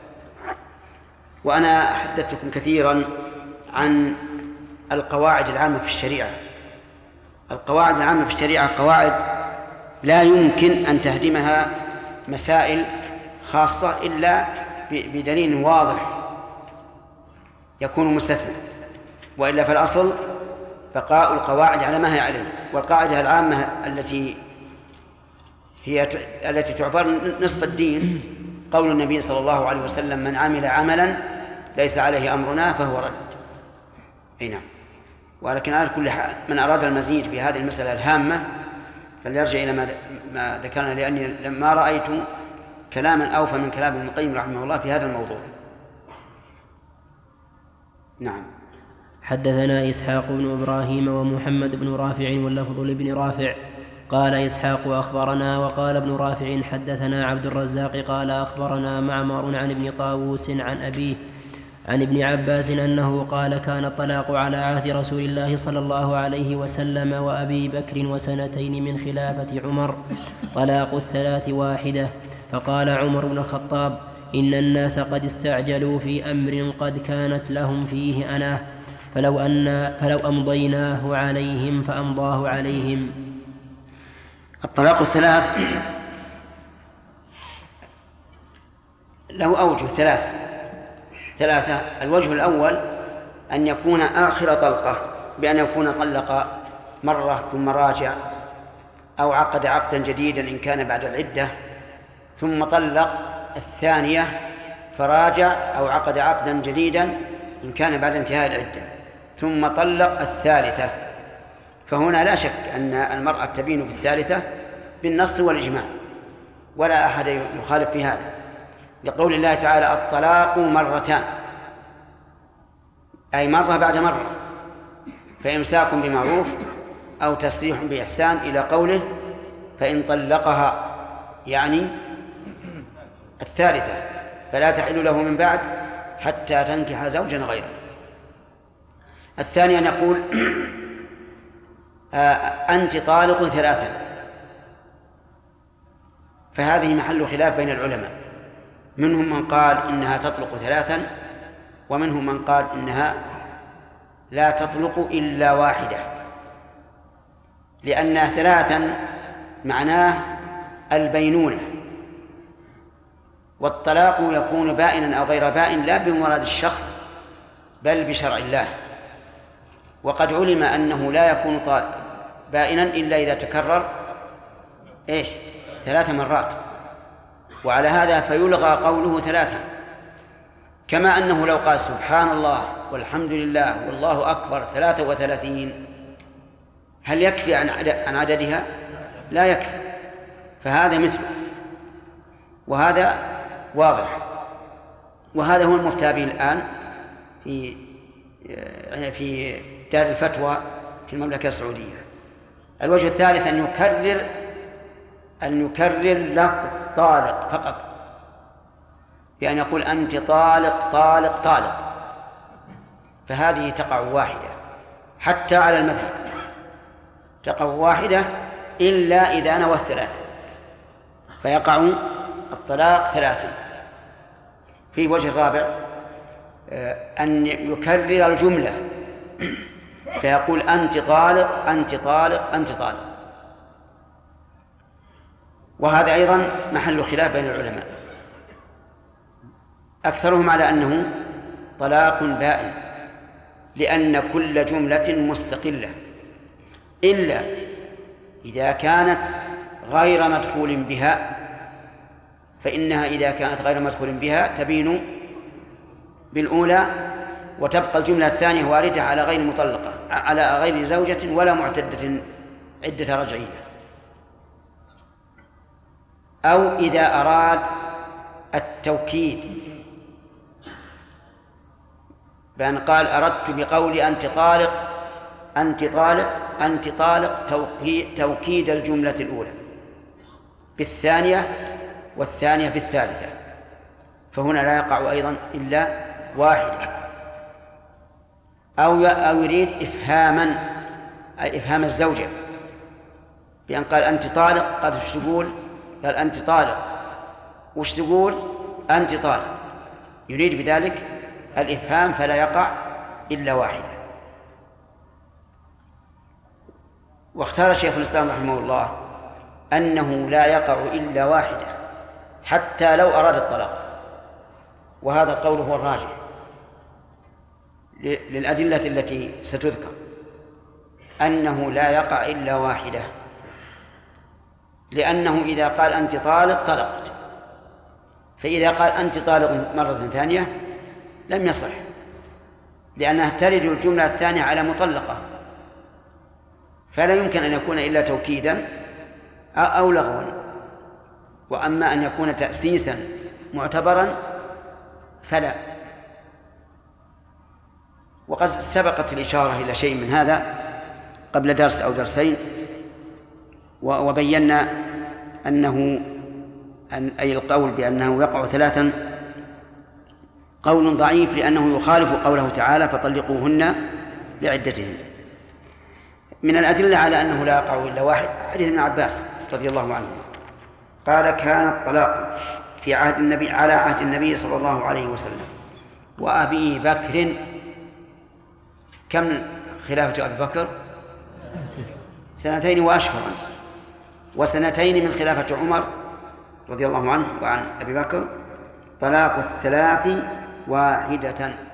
وأنا حدثتكم كثيرا عن القواعد العامة في الشريعة. القواعد العامة في الشريعة قواعد لا يمكن أن تهدمها مسائل خاصة إلا بدليل واضح يكون مستثنى، وإلا فالأصل بقاء القواعد على ما هي عليه. والقاعدة العامة التي هي التي تعتبر نصف الدين قول النبي صلى الله عليه وسلم: من عمل عملا ليس عليه أمرنا فهو رد. أي نعم. ولكن على كل حال من أراد المزيد في هذه المسألة الهامة فليرجع إلى ما ذكرنا، لأني لما رأيت كلاما أوفى من كلام ابن القيم رحمه الله في هذا الموضوع. نعم. حدثنا إسحاق بن إبراهيم ومحمد بن رافع واللفظ لابن رافع قال إسحاق أخبرنا، وقال ابن رافع حدثنا عبد الرزاق قال أخبرنا معمر عن ابن طاووس عن أبيه عن ابن عباس أنه قال: كان الطلاق على عهد رسول الله صلى الله عليه وسلم وأبي بكر وسنتين من خلافة عمر طلاق الثلاث واحدة. فقال عمر بن الخطاب: إن الناس قد استعجلوا في أمر قد كانت لهم فيه أنا، فلو, أن فلو أمضيناه عليهم فأمضاه عليهم. الطلاق الثلاث له أوجه ثلاث ثلاثة. الوجه الأول أن يكون آخر طلقة، بأن يكون طلق مرة ثم راجع أو عقد عقدا جديدا إن كان بعد العدة، ثم طلق الثانية فراجع أو عقد عقدا جديدا إن كان بعد انتهاء العدة، ثم طلق الثالثة، فهنا لا شك أن المرأة تبين بالثالثة بالنص والإجماع، ولا أحد يخالف في هذا، لقول الله تعالى الطلاق مرتان، أي مرة بعد مرة، فإمساك بمعروف أو تسريح بإحسان، إلى قوله فإن طلقها يعني الثالثة فلا تحل له من بعد حتى تنكح زوجا غيره. الثانية نقول أنت طالق ثلاثا، فهذه محل خلاف بين العلماء، منهم من قال إنها تطلق ثلاثا، ومنهم من قال إنها لا تطلق إلا واحدة، لأن ثلاثا معناه البينونة، والطلاق يكون بائنا أو غير بائن لا بمراد الشخص بل بشرع الله، وقد علم أنه لا يكون بائنا إلا إذا تكرر إيش ثلاث مرات، وعلى هذا فيلغى قوله ثلاثا، كما أنه لو قال سبحان الله والحمد لله والله أكبر ثلاثة وثلاثين هل يكفي عن عددها؟ لا يكفي، فهذا مثله، وهذا واضح، وهذا هو المفتى به الآن في في دار الفتوى في المملكة السعودية. الوجه الثالث أن يكرر أن يكرر لفظ طالق فقط، بأن يقول أنت طالق طالق طالق، فهذه تقع واحدة حتى على المذهب، تقع واحدة إلا إذا نوى الثلاثة فيقع الطلاق ثلاثا. في وجه رابع أن يكرر الجملة فيقول أنت طالق أنت طالق أنت طالق، وهذا أيضا محل خلاف بين العلماء، أكثرهم على أنه طلاق بائن، لأن كل جملة مستقلة إلا إذا كانت غير مدخول بها، فإنها إذا كانت غير مدخول بها تبين بالأولى، وتبقى الجملة الثانية واردة على غير مطلقة على غير زوجة ولا معتدة عدة رجعية. أو إذا أراد التوكيد بأن قال أردت بقولي أنت طالق أنت طالق أنت طالق توكيد الجملة الأولى بالثانية والثانية بالثالثة، فهنا لا يقع أيضا إلا واحدة. أو أو يريد إفهاما إفهام الزوجة بأن قال أنت طالق، قال وش تقول؟ قال أنت طالق، وش تقول؟ أنت طالق، يريد بذلك الإفهام فلا يقع إلا واحدة. واختار شيخ الإسلام رحمه الله أنه لا يقع إلا واحدة حتى لو أراد الطلاق، وهذا القول هو الراجح للأدلة التي ستذكر، أنه لا يقع إلا واحدة، لأنه إذا قال أنت طالق طلقت، فإذا قال أنت طالق مرة ثانية لم يصح، لأنها ترد الجملة الثانية على مطلقة، فلا يمكن أن يكون إلا توكيدا أو لغوا. وأما أن يكون تأسيسا معتبرا فلا. وقد سبقت الإشارة إلى شيء من هذا قبل درس أو درسين، وبينا أنه أن أي القول بأنه يقع ثلاثا قول ضعيف، لأنه يخالف قوله تعالى فطلقوهن لعدتهن. من الأدلة على أنه لا يقع إلا واحد حديث ابن عباس رضي الله عنه قال كان الطلاق في عهد النبي على عهد النبي صلى الله عليه وسلم وأبي بكر. كم خلافة أبي بكر؟ سنتين وأشهرا، وسنتين من خلافة عمر رضي الله عنه وعن أبي بكر طلاق الثلاث واحدة.